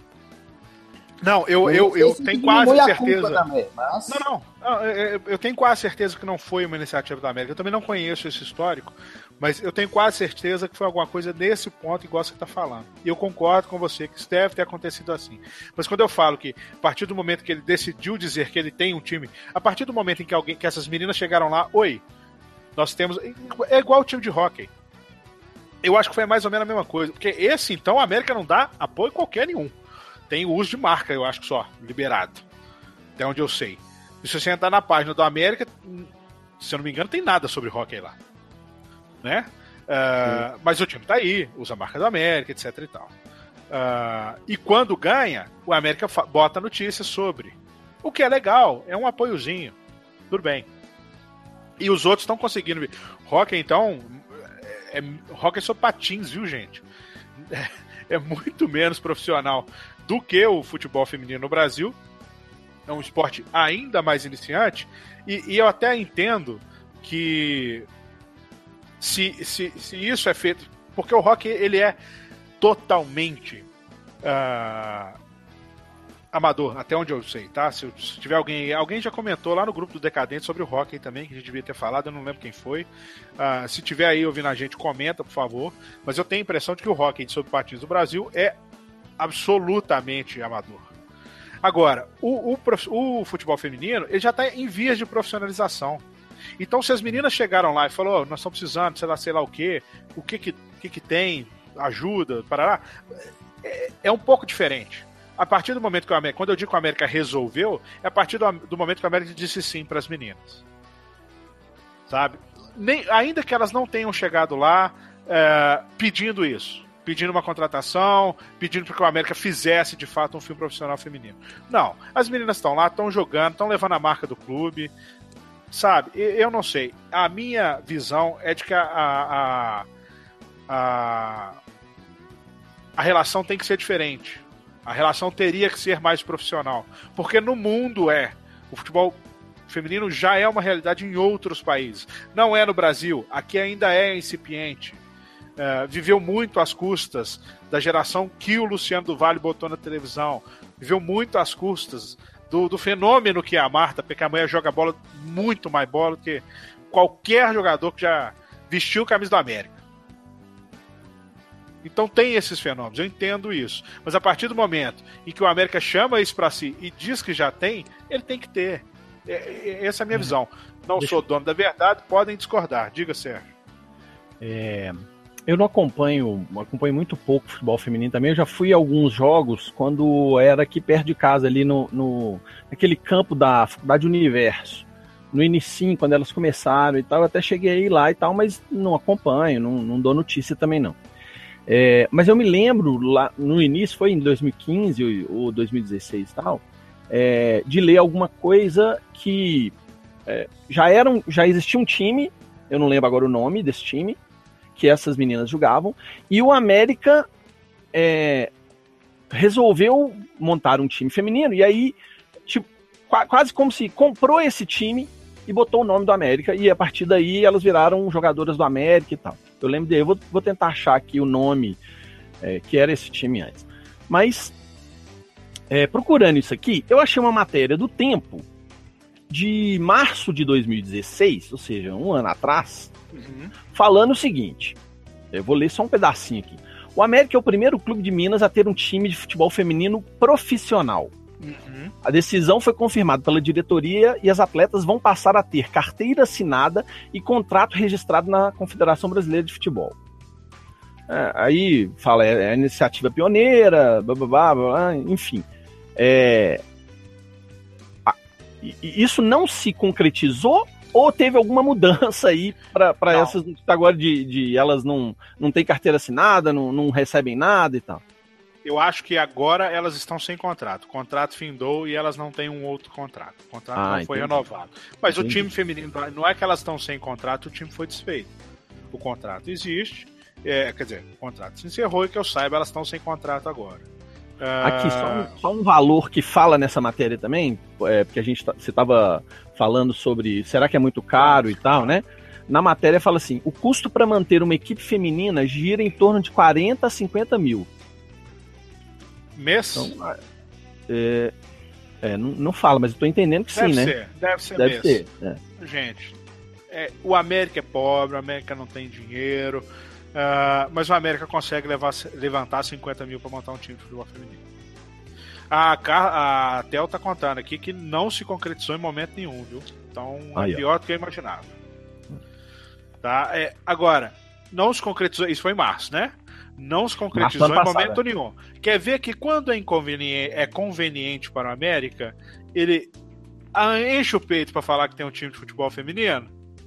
Não, eu, eu, eu, eu tenho quase certeza. Também, mas... Não, não, não eu, eu tenho quase certeza que não foi uma iniciativa da América. Eu também não conheço esse histórico, mas eu tenho quase certeza que foi alguma coisa nesse ponto, igual você está falando. E eu concordo com você que isso deve ter acontecido assim. Mas quando eu falo que, a partir do momento que ele decidiu dizer que ele tem um time, a partir do momento em que, alguém, que essas meninas chegaram lá, oi, nós temos. É igual o time de hóquei. Eu acho que foi mais ou menos a mesma coisa. Porque esse, então, a América não dá apoio qualquer nenhum. Tem o uso de marca, eu acho que só, liberado. Até onde eu sei. E se você entrar na página do América, se eu não me engano, tem nada sobre hóquei lá. Né? Uh, mas o time tá aí, usa a marca do América, etc e tal. Uh, e quando ganha, o América bota notícias sobre. O que é legal, é um apoiozinho. Tudo bem. E os outros estão conseguindo ver. Hóquei, então, é, é, hóquei é só patins, viu, gente? É, é muito menos profissional do que o futebol feminino no Brasil. É um esporte ainda mais iniciante. E, e eu até entendo que se, se, se isso é feito... Porque o hóquei, ele é totalmente uh, amador, até onde eu sei, tá? Se, se tiver alguém... Alguém já comentou lá no grupo do Decadente sobre o hóquei também, que a gente devia ter falado, eu não lembro quem foi. Uh, se tiver aí ouvindo a gente, comenta, por favor. Mas eu tenho a impressão de que o hóquei sobre patins do Brasil é absolutamente amador. Agora, o, o, o futebol feminino, ele já está em vias de profissionalização. Então, se as meninas chegaram lá e falaram, oh, nós estamos precisando, sei lá, sei lá o quê, o que que, que, que tem, ajuda, parará, é, é um pouco diferente. A partir do momento que o América, quando eu digo que o América resolveu, é a partir do, do momento que o América disse sim para as meninas. Sabe? Nem, ainda que elas não tenham chegado lá é, pedindo isso. Pedindo uma contratação, pedindo para que o América fizesse de fato um filme profissional feminino. Não, as meninas estão lá, estão jogando, estão levando a marca do clube, sabe? Eu não sei. A minha visão é de que a, a, a, a relação tem que ser diferente. A relação teria que ser mais profissional. Porque no mundo é. O futebol O feminino já é uma realidade em outros países. Não é no Brasil, aqui ainda é incipiente. Uh, viveu muito às custas da geração que o Luciano do Vale botou na televisão. Viveu muito às custas do, do fenômeno que é a Marta, porque a mulher joga bola, muito mais bola do que qualquer jogador que já vestiu a camisa do América. Então tem esses fenômenos, eu entendo isso. Mas a partir do momento em que o América chama isso pra si e diz que já tem, ele tem que ter. É, é, essa é a minha visão. Não Deixa... sou dono da verdade, podem discordar. Diga, Sérgio. É... Eu não acompanho, acompanho muito pouco futebol feminino também. Eu já fui a alguns jogos quando era aqui perto de casa, ali no, no naquele campo da Faculdade Universo. No inicinho, quando elas começaram e tal, eu até cheguei a ir lá e tal, mas não acompanho, não, não dou notícia também não. É, mas eu me lembro, lá no início, foi em dois mil e quinze ou dois mil e dezesseis e tal, é, de ler alguma coisa que é, já, era um, já existia um time, eu não lembro agora o nome desse time, que essas meninas jogavam, e o América é, resolveu montar um time feminino, e aí, tipo, quase como se comprou esse time e botou o nome do América, e a partir daí elas viraram jogadoras do América e tal. Eu lembro dele, eu vou, vou tentar achar aqui o nome é, que era esse time antes. Mas, é, procurando isso aqui, eu achei uma matéria do Tempo de março de dois mil e dezesseis, ou seja, um ano atrás, uhum. falando o seguinte, eu vou ler só um pedacinho aqui. O América é o primeiro clube de Minas a ter um time de futebol feminino profissional. Uhum. A decisão foi confirmada pela diretoria e as atletas vão passar a ter carteira assinada e contrato registrado na Confederação Brasileira de Futebol. É, aí fala, é, é a iniciativa pioneira, blá, blá, blá, blá, enfim. É, a, isso não se concretizou ou teve alguma mudança aí para essas agora de, de elas não, não têm carteira assinada, não, não recebem nada e tal? Eu acho que agora elas estão sem contrato. O contrato findou e elas não têm um outro contrato. O contrato ah, não foi entendi. renovado. Mas entendi. O time feminino, não é que elas estão sem contrato, o time foi desfeito. O contrato existe, é, quer dizer, o contrato se encerrou e que eu saiba, elas estão sem contrato agora. Aqui, só um, só um valor que fala nessa matéria também, é, porque a gente tá, você estava falando sobre será que é muito caro e tal, né? Na matéria fala assim, o custo para manter uma equipe feminina gira em torno de quarenta a cinquenta mil. Mês? Então, é, é, não, não fala, mas eu tô entendendo que deve sim, ser, né? Deve ser deve mês. Ser, é. Gente, é, o América é pobre, o América não tem dinheiro, uh, mas o América consegue levar, levantar cinquenta mil para montar um time de futebol feminino. A, a Tel tá contando aqui que não se concretizou em momento nenhum, viu? Então Aí, é pior ó. do que eu imaginava. Tá? É, agora, não se concretizou, isso foi em março, né? Não se concretizou em passado, momento é. nenhum. Quer ver que quando é inconveniente, é conveniente para o América, ele enche o peito para falar que tem um time de futebol feminino?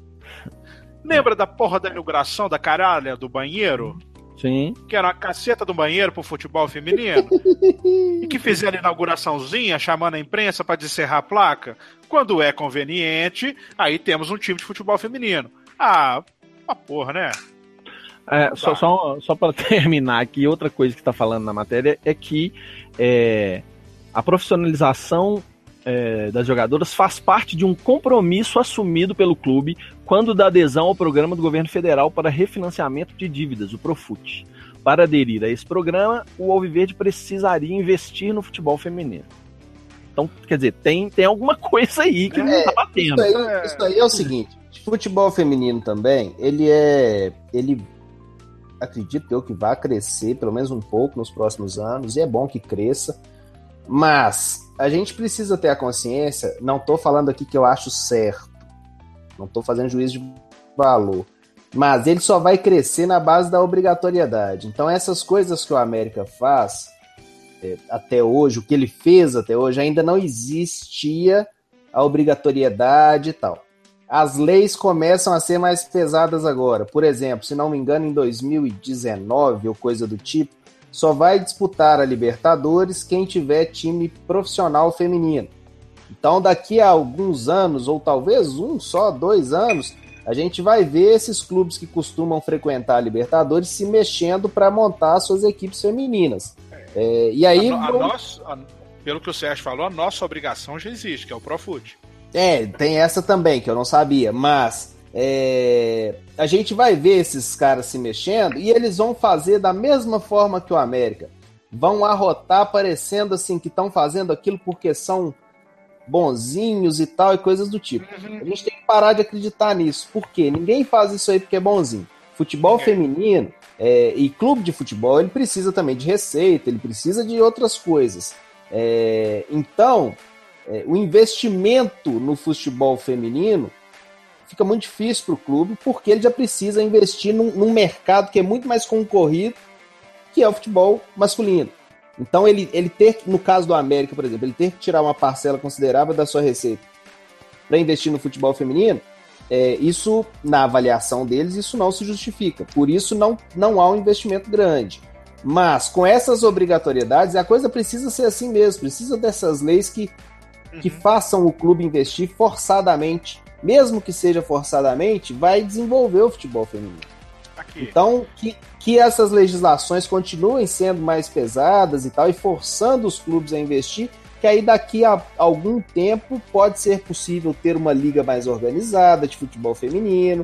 Lembra da porra da inauguração da caralha do banheiro? Sim. Que era uma caceta do banheiro pro futebol feminino? E que fizeram inauguraçãozinha chamando a imprensa para descerrar a placa? Quando é conveniente, aí temos um time de futebol feminino. Ah, uma porra, né? É, só só, só para terminar aqui, outra coisa que está falando na matéria é que é, a profissionalização é, das jogadoras faz parte de um compromisso assumido pelo clube quando da adesão ao programa do governo federal para refinanciamento de dívidas, o Profut. Para aderir a esse programa, o Alviverde precisaria investir no futebol feminino. Então, quer dizer, tem, tem alguma coisa aí que é, não está batendo. Isso aí, isso aí é o seguinte, futebol feminino também, ele é... ele acredito eu que vai crescer pelo menos um pouco nos próximos anos, e é bom que cresça, mas a gente precisa ter a consciência, não estou falando aqui que eu acho certo, não estou fazendo juízo de valor, mas ele só vai crescer na base da obrigatoriedade. Então essas coisas que o América faz é, até hoje, o que ele fez até hoje, ainda não existia a obrigatoriedade e tal. As leis começam a ser mais pesadas agora. Por exemplo, se não me engano, em dois mil e dezenove ou coisa do tipo, só vai disputar a Libertadores quem tiver time profissional feminino. Então, daqui a alguns anos, ou talvez um só, dois anos, a gente vai ver esses clubes que costumam frequentar a Libertadores se mexendo para montar suas equipes femininas. É, e aí... A, a nossa, a, pelo que o Sérgio falou, a nossa obrigação já existe, que é o Profut. É, tem essa também, que eu não sabia, mas é, a gente vai ver esses caras se mexendo e eles vão fazer da mesma forma que o América. Vão arrotar parecendo assim que estão fazendo aquilo porque são bonzinhos e tal, e coisas do tipo. Uhum. A gente tem que parar de acreditar nisso. Por quê? Ninguém faz isso aí porque é bonzinho. Futebol É. feminino é, e clube de futebol, ele precisa também de receita, ele precisa de outras coisas. É, então, é, o investimento no futebol feminino fica muito difícil para o clube, porque ele já precisa investir num, num mercado que é muito mais concorrido, que é o futebol masculino. Então, ele, ele ter, no caso do América, por exemplo, ele ter que tirar uma parcela considerável da sua receita para investir no futebol feminino, é, isso, na avaliação deles, isso não se justifica. Por isso, não, não há um investimento grande. Mas, com essas obrigatoriedades, a coisa precisa ser assim mesmo. Precisa dessas leis que, uhum. que façam o clube investir forçadamente. Mesmo que seja forçadamente, vai desenvolver o futebol feminino. Aqui. Então, que, que essas legislações continuem sendo mais pesadas e tal, e forçando os clubes a investir, que aí daqui a algum tempo pode ser possível ter uma liga mais organizada de futebol feminino,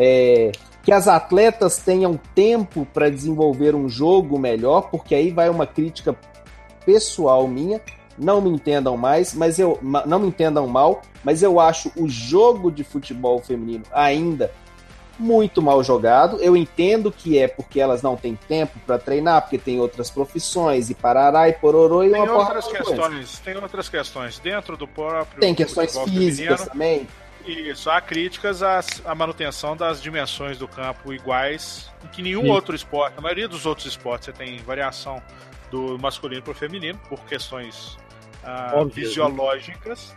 é, que as atletas tenham tempo para desenvolver um jogo melhor, porque aí vai uma crítica pessoal minha, não me entendam mais, mas eu não me entendam mal, mas eu acho o jogo de futebol feminino ainda muito mal jogado. Eu entendo que é porque elas não têm tempo para treinar, porque tem outras profissões, e parará, e pororô, e tem uma outras porra questões, tem outras questões dentro do próprio tem questões futebol físicas feminino. também. Isso, há críticas à, à manutenção das dimensões do campo iguais, que nenhum Sim. outro esporte, a maioria dos outros esportes, você tem variação do masculino para o feminino, por questões ah, fisiológicas.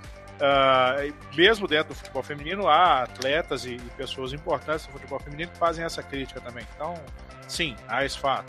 Uh, mesmo dentro do futebol feminino, há atletas e, e pessoas importantes do futebol feminino que fazem essa crítica também. Então, sim, há esse fato.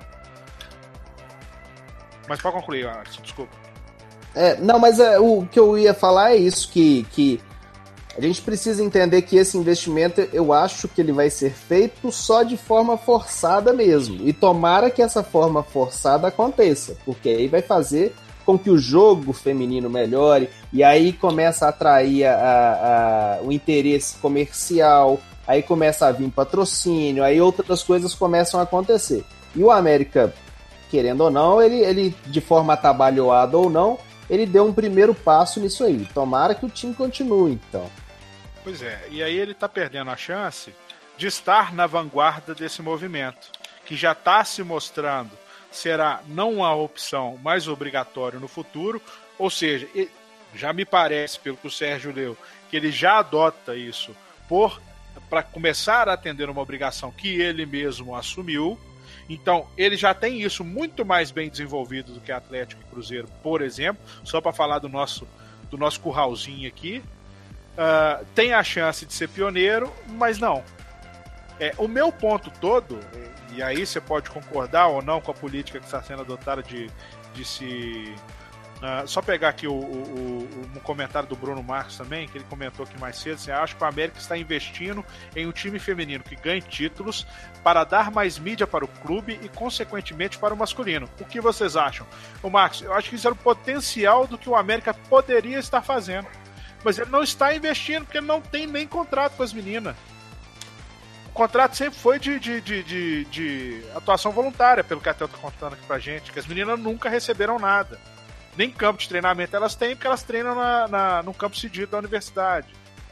Mas para concluir, Alisson, desculpa. É, não, mas é, o que eu ia falar é isso, que, que a gente precisa entender que esse investimento, eu acho que ele vai ser feito só de forma forçada mesmo. E tomara que essa forma forçada aconteça, porque aí vai fazer com que o jogo feminino melhore, e aí começa a atrair a, a, a, o interesse comercial, aí começa a vir patrocínio, aí outras coisas começam a acontecer. E o América, querendo ou não, ele, ele de forma atabalhoada ou não, ele deu um primeiro passo nisso aí. Tomara que o time continue, então. Pois é, e aí ele está perdendo a chance de estar na vanguarda desse movimento, que já está se mostrando será não a opção mais obrigatória no futuro, ou seja, já me parece, pelo que o Sérgio leu, que ele já adota isso por para começar a atender uma obrigação que ele mesmo assumiu. Então, ele já tem isso muito mais bem desenvolvido do que Atlético e Cruzeiro, por exemplo, só para falar do nosso, do nosso curralzinho aqui. Uh, tem a chance de ser pioneiro, mas não. É, o meu ponto todo, e aí você pode concordar ou não com a política que está sendo adotada de, de se... Uh, só pegar aqui o, o, o, o comentário do Bruno Marques também, que ele comentou aqui mais cedo, assim, acho que o América está investindo em um time feminino que ganhe títulos para dar mais mídia para o clube e, consequentemente, para o masculino. O que vocês acham? O Marcos, eu acho que isso era o potencial do que o América poderia estar fazendo. Mas ele não está investindo, porque ele não tem nem contrato com as meninas. O contrato sempre foi de, de, de, de, de atuação voluntária, pelo que a Theo está contando aqui pra gente, que as meninas nunca receberam nada. Nem campo de treinamento elas têm, porque elas treinam na, na, no campo cedido da universidade.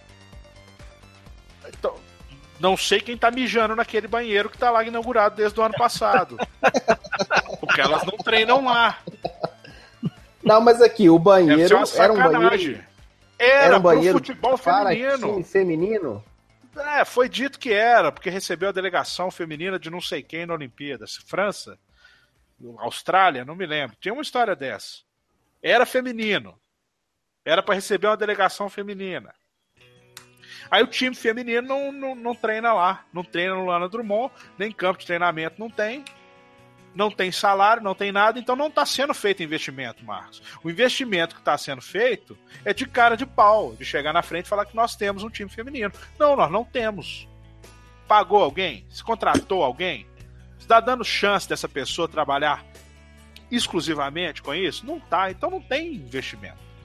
Então, não sei quem tá mijando naquele banheiro que tá lá inaugurado desde o ano passado. Porque elas não treinam lá. Não, mas aqui, o banheiro era um banheiro... Era, era um banheiro pro futebol feminino. Para feminino? É, foi dito que era, porque recebeu a delegação feminina de não sei quem na Olimpíadas. França? Austrália? Não me lembro. Tinha uma história dessa. Era feminino. Era para receber uma delegação feminina. Aí o time feminino não, não, não treina lá. Não treina no Lana Drummond, nem campo de treinamento não tem. Não tem salário, não tem nada, então não está sendo feito investimento, Marcos. O investimento que está sendo feito é de cara de pau, de chegar na frente e falar que nós temos um time feminino. Não, nós não temos. Pagou alguém? Se contratou alguém? Está dando chance dessa pessoa trabalhar exclusivamente com isso? Não tá, então não tem investimento.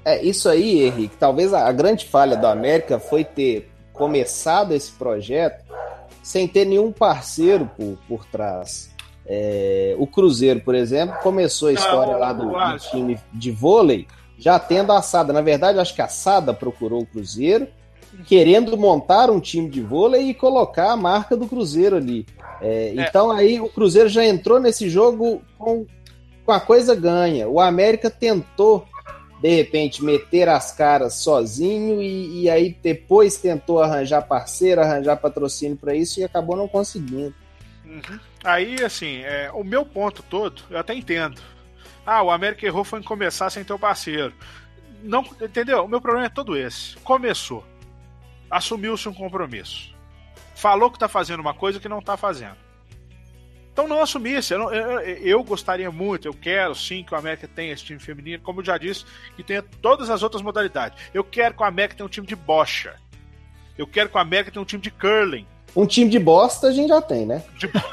É, isso aí, Henrique, talvez a, a grande falha do América foi ter começado esse projeto sem ter nenhum parceiro por, por trás. É, o Cruzeiro, por exemplo, começou a história lá do, do time de vôlei já tendo a Sada. Na verdade, acho que a Sada procurou o Cruzeiro querendo montar um time de vôlei e colocar a marca do Cruzeiro ali. É, é. Então aí o Cruzeiro já entrou nesse jogo com, com a coisa ganha. O América tentou, de repente, meter as caras sozinho e, e aí depois tentou arranjar parceiro, arranjar patrocínio para isso e acabou não conseguindo. Uhum. Aí, assim, é, o meu ponto todo, eu até entendo. Ah, o América errou foi em começar sem ter o parceiro. Não, entendeu? O meu problema é todo esse. Começou. Assumiu-se um compromisso. Falou que está fazendo uma coisa que não está fazendo. Então não assumisse. Eu, eu, eu gostaria muito, eu quero sim que o América tenha esse time feminino, como eu já disse, que tenha todas as outras modalidades. Eu quero que o América tenha um time de bocha. Eu quero que o América tenha um time de curling. Um time de bosta a gente já tem, né? De, de,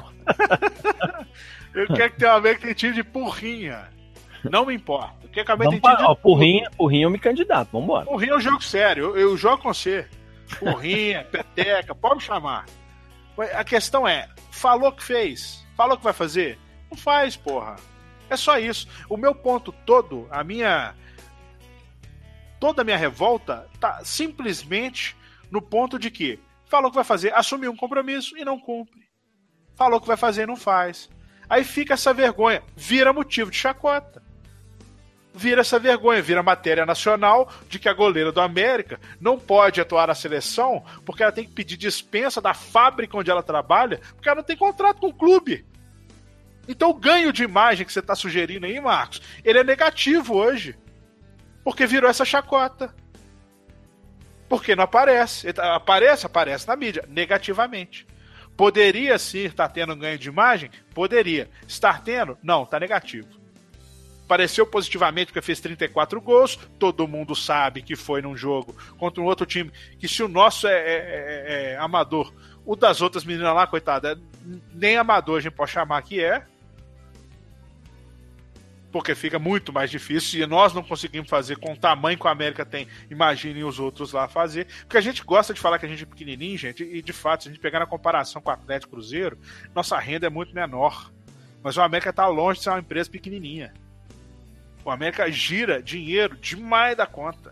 eu quero que tenha o América tenha um time de porrinha. Não me importa. Eu quero que o América tenha um time de ó, porrinha, porrinha eu me candidato, vambora. Porrinha é um jogo sério, eu, eu jogo com você. Porrinha, peteca, pode me chamar. A questão é, falou que fez, falou que vai fazer, não faz, porra. É só isso. O meu ponto todo, a minha... toda a minha revolta tá simplesmente no ponto de que falou que vai fazer, assumiu um compromisso e não cumpre. Falou que vai fazer e não faz. Aí fica essa vergonha, vira motivo de chacota. Vira essa vergonha, vira matéria nacional de que a goleira do América não pode atuar na seleção porque ela tem que pedir dispensa da fábrica onde ela trabalha porque ela não tem contrato com o clube. Então o ganho de imagem que você está sugerindo aí, Marcos, ele é negativo hoje. Porque virou essa chacota. Porque não aparece. Aparece, aparece na mídia, negativamente. Poderia sim estar tendo um ganho de imagem? Poderia. Estar tendo? Não, está negativo. Apareceu positivamente porque fez trinta e quatro gols, todo mundo sabe que foi num jogo contra um outro time, que se o nosso é, é, é, é amador, o das outras meninas lá, coitada, nem amador a gente pode chamar que é, porque fica muito mais difícil, e nós não conseguimos fazer com o tamanho que a América tem, imaginem os outros lá fazer, porque a gente gosta de falar que a gente é pequenininho, gente, e de fato, se a gente pegar na comparação com o Atlético Cruzeiro, nossa renda é muito menor, mas o América está longe de ser uma empresa pequenininha. O América gira dinheiro demais da conta.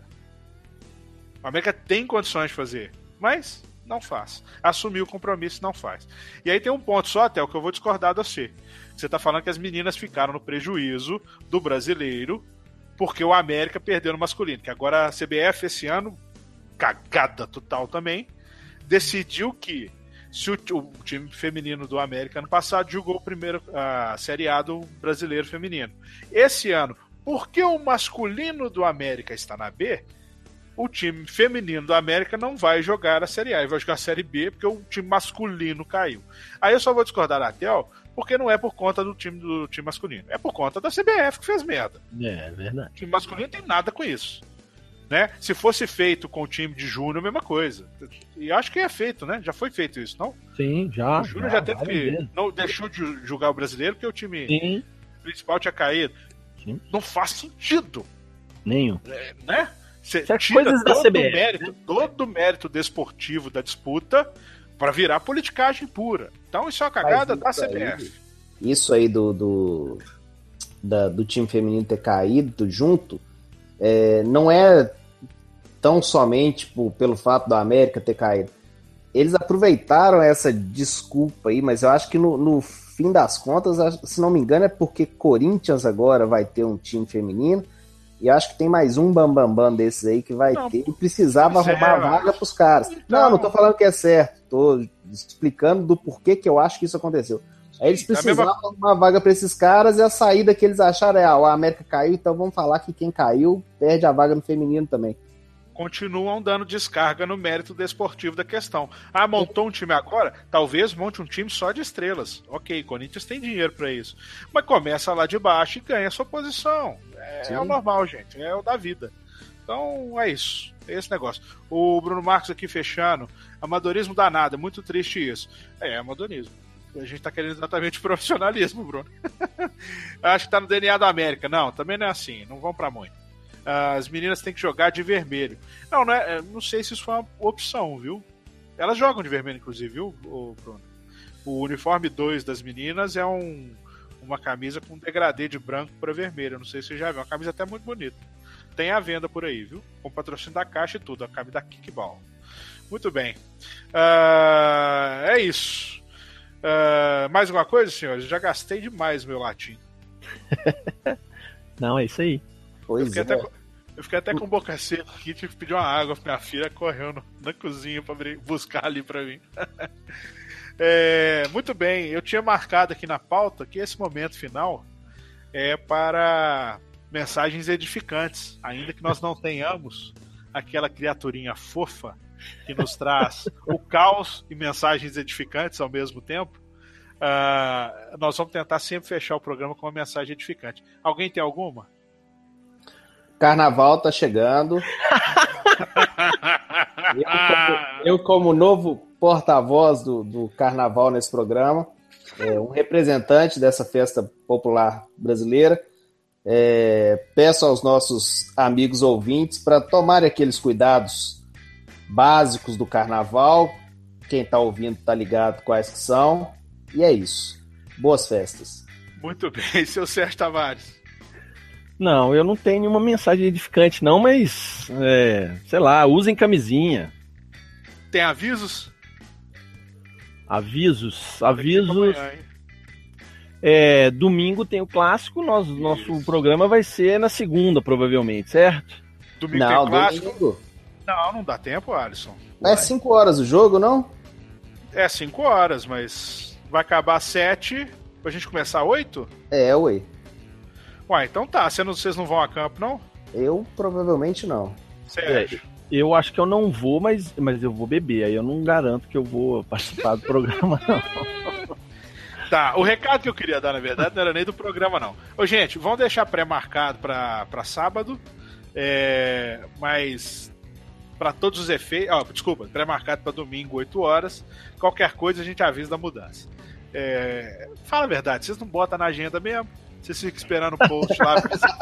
O América tem condições de fazer, mas não faz. Assumiu o compromisso, não faz. E aí tem um ponto só, até o que eu vou discordar de você. Você está falando que as meninas ficaram no prejuízo do brasileiro porque o América perdeu no masculino. Que agora a C B F esse ano, cagada total também, decidiu que se o, o time feminino do América ano passado jogou o primeiro a Série A do brasileiro feminino. Esse ano, porque o masculino do América está na B, o time feminino do América não vai jogar a Série A, ele vai jogar a Série B porque o time masculino caiu. Aí eu só vou discordar da Tel, porque não é por conta do time do time masculino, é por conta da C B F que fez merda. É, verdade. O time masculino não tem nada com isso. Né? Se fosse feito com o time de júnior, a mesma coisa. E acho que é feito, né? Já foi feito isso, não? Sim, já. O júnior já, já teve que... Mesmo. Não deixou de jogar o brasileiro porque o time Sim. principal tinha caído. Sim. Não faz sentido. Nenhum. É, né? Você tira coisas todo da C B F, o mérito, né? todo o mérito desportivo da disputa para virar politicagem pura. Então isso é uma cagada da C B F. Aí, isso aí do, do, da, do time feminino ter caído junto, é, não é tão somente tipo, pelo fato da América ter caído. Eles aproveitaram essa desculpa aí, mas eu acho que no, no fim das contas, se não me engano, é porque Corinthians agora vai ter um time feminino. E acho que tem mais um bambambam bam, bam desses aí que vai não, ter. E precisava arrumar é, vaga pros caras. Então... Não, não tô falando que é certo. Tô explicando do porquê que eu acho que isso aconteceu. Aí eles precisavam mesma... arrumar vaga pra esses caras e a saída que eles acharam é: ah, a América caiu, então vamos falar que quem caiu perde a vaga no feminino também. Continuam dando descarga no mérito desportivo da questão. Ah, montou um time agora? Talvez monte um time só de estrelas. Ok, Corinthians tem dinheiro para isso. Mas começa lá de baixo e ganha a sua posição. É, é o normal, gente. É o da vida. Então, é isso. É esse negócio. O Bruno Marcos aqui fechando. Amadorismo danado. É muito triste isso. É, amadorismo. A gente tá querendo exatamente profissionalismo, Bruno. Acho que tá no D N A da América. Não, também não é assim. Não vão para muito. as meninas têm que jogar de vermelho. Não, não, é, não sei se isso foi uma opção, viu? Elas jogam de vermelho, inclusive, viu, Bruno? O uniforme dois das meninas é um, uma camisa com degradê de branco para vermelho. Eu não sei se você já viu. Uma camisa até muito bonita. Tem à venda por aí, viu? Com patrocínio da Caixa e tudo. A camisa da Kickball. Muito bem. Uh, é isso. Uh, mais alguma coisa, senhores? Eu já gastei demais meu latim. Não, é isso aí. Pois eu, fiquei é. até, eu fiquei até com boca seca aqui, tive que pedir uma água pra minha filha correndo na cozinha pra buscar ali pra mim. É, muito bem, eu tinha marcado aqui na pauta que esse momento final é para mensagens edificantes, ainda que nós não tenhamos aquela criaturinha fofa que nos traz o caos e mensagens edificantes ao mesmo tempo. Uh, nós vamos tentar sempre fechar o programa com uma mensagem edificante. Alguém tem alguma? Carnaval tá chegando. eu, como, eu, como novo porta-voz do, do Carnaval nesse programa, é, um representante dessa festa popular brasileira, é, peço aos nossos amigos ouvintes para tomarem aqueles cuidados básicos do Carnaval. Quem tá ouvindo tá ligado quais que são. E é isso. Boas festas. Muito bem, seu Sérgio Tavares. Não, eu não tenho nenhuma mensagem edificante, não, mas, é, sei lá, usem camisinha. Tem avisos? Avisos, avisos. É, domingo tem o clássico, nós, nosso programa vai ser na segunda, provavelmente, certo? Domingo não, tem o clássico? Domingo. Não, não dá tempo, Alisson. É cinco horas o jogo, não? É cinco horas, mas vai acabar às sete pra gente começar às oito? É, ué. Ué, então tá. Você não, vocês não vão a campo, não? Eu provavelmente não. Sérgio. É, eu acho que eu não vou, mas, mas eu vou beber. Aí eu não garanto que eu vou participar do programa, não. Tá, o recado que eu queria dar, na verdade, não era nem do programa, não. Ô, gente, vamos deixar pré-marcado pra, pra sábado, é, mas para todos os efeitos... Oh, desculpa, pré-marcado pra domingo, oito horas. Qualquer coisa a gente avisa da mudança. É, fala a verdade, vocês não botam na agenda mesmo? Vocês ficam esperando o post lá.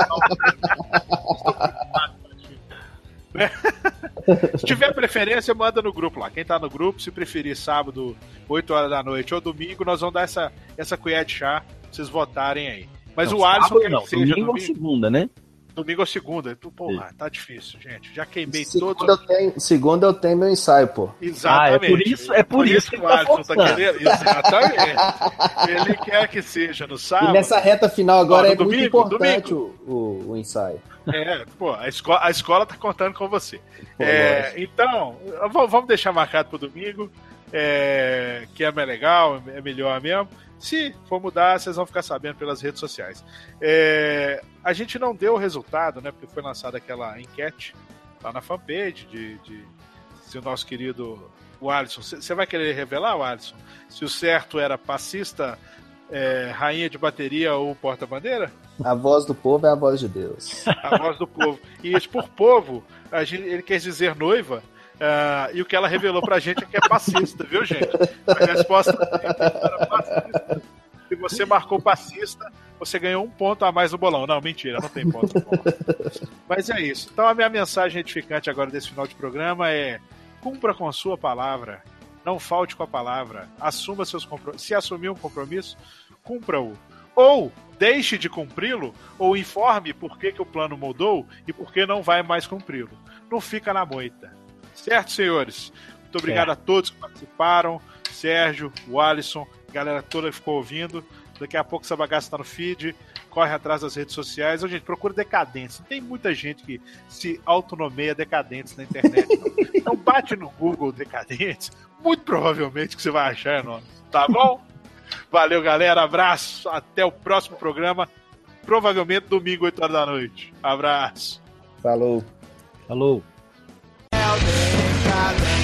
Se tiver preferência, manda no grupo lá. Quem tá no grupo, se preferir sábado, oito horas da noite ou domingo, nós vamos dar essa, essa colher de chá pra vocês votarem aí. Mas não, o Alisson quer não, que seja domingo ou segunda, né? Domingo ou segunda. Porra, tá difícil, gente. Já queimei segunda todos. Eu tenho, segunda eu tenho meu ensaio, pô. Exatamente. Ah, é por isso, é por, por isso que, que o Alisson tá, tá querendo. Exatamente. Ele quer que seja no sábado. E nessa reta final agora Ó, é domingo, muito importante o, o, o ensaio. É, pô, a escola, a escola tá contando com você. Pô, é, então, vamos deixar marcado pro domingo, é, que é mais legal, é melhor mesmo. Se for mudar, vocês vão ficar sabendo pelas redes sociais. É, a gente não deu o resultado, né? Porque foi lançada aquela enquete lá na fanpage de, de se o nosso querido o Alisson. Você vai querer revelar, o Alisson? Se o certo era passista, é, rainha de bateria ou porta-bandeira? A voz do povo é a voz de Deus. A voz do povo. E isso por povo, a gente, ele quer dizer noiva. Uh, e o que ela revelou pra gente é que é passista, viu, gente? A resposta era passista. Se você marcou passista, você ganhou um ponto a mais no bolão. Não, mentira, não tem ponto. Mas é isso. Então a minha mensagem edificante agora desse final de programa é: cumpra com a sua palavra, não falte com a palavra, assuma seus compromissos. Se assumir um compromisso, cumpra-o. Ou deixe de cumpri-lo, ou informe por que, que o plano mudou e por que não vai mais cumpri-lo. Não fica na moita. Certo, senhores? Muito obrigado é. a todos que participaram. Sérgio, o Alisson, a galera toda que ficou ouvindo. Daqui a pouco essa bagaça está no feed. Corre atrás das redes sociais. Ô, gente, procura Decadentes. Tem muita gente que se autonomeia Decadentes na internet. Não. Então bate no Google Decadentes. Muito provavelmente que você vai achar nome. Tá bom? Valeu, galera. Abraço. Até o próximo programa. Provavelmente domingo, oito horas da noite. Abraço. Falou. Falou. Decadentes.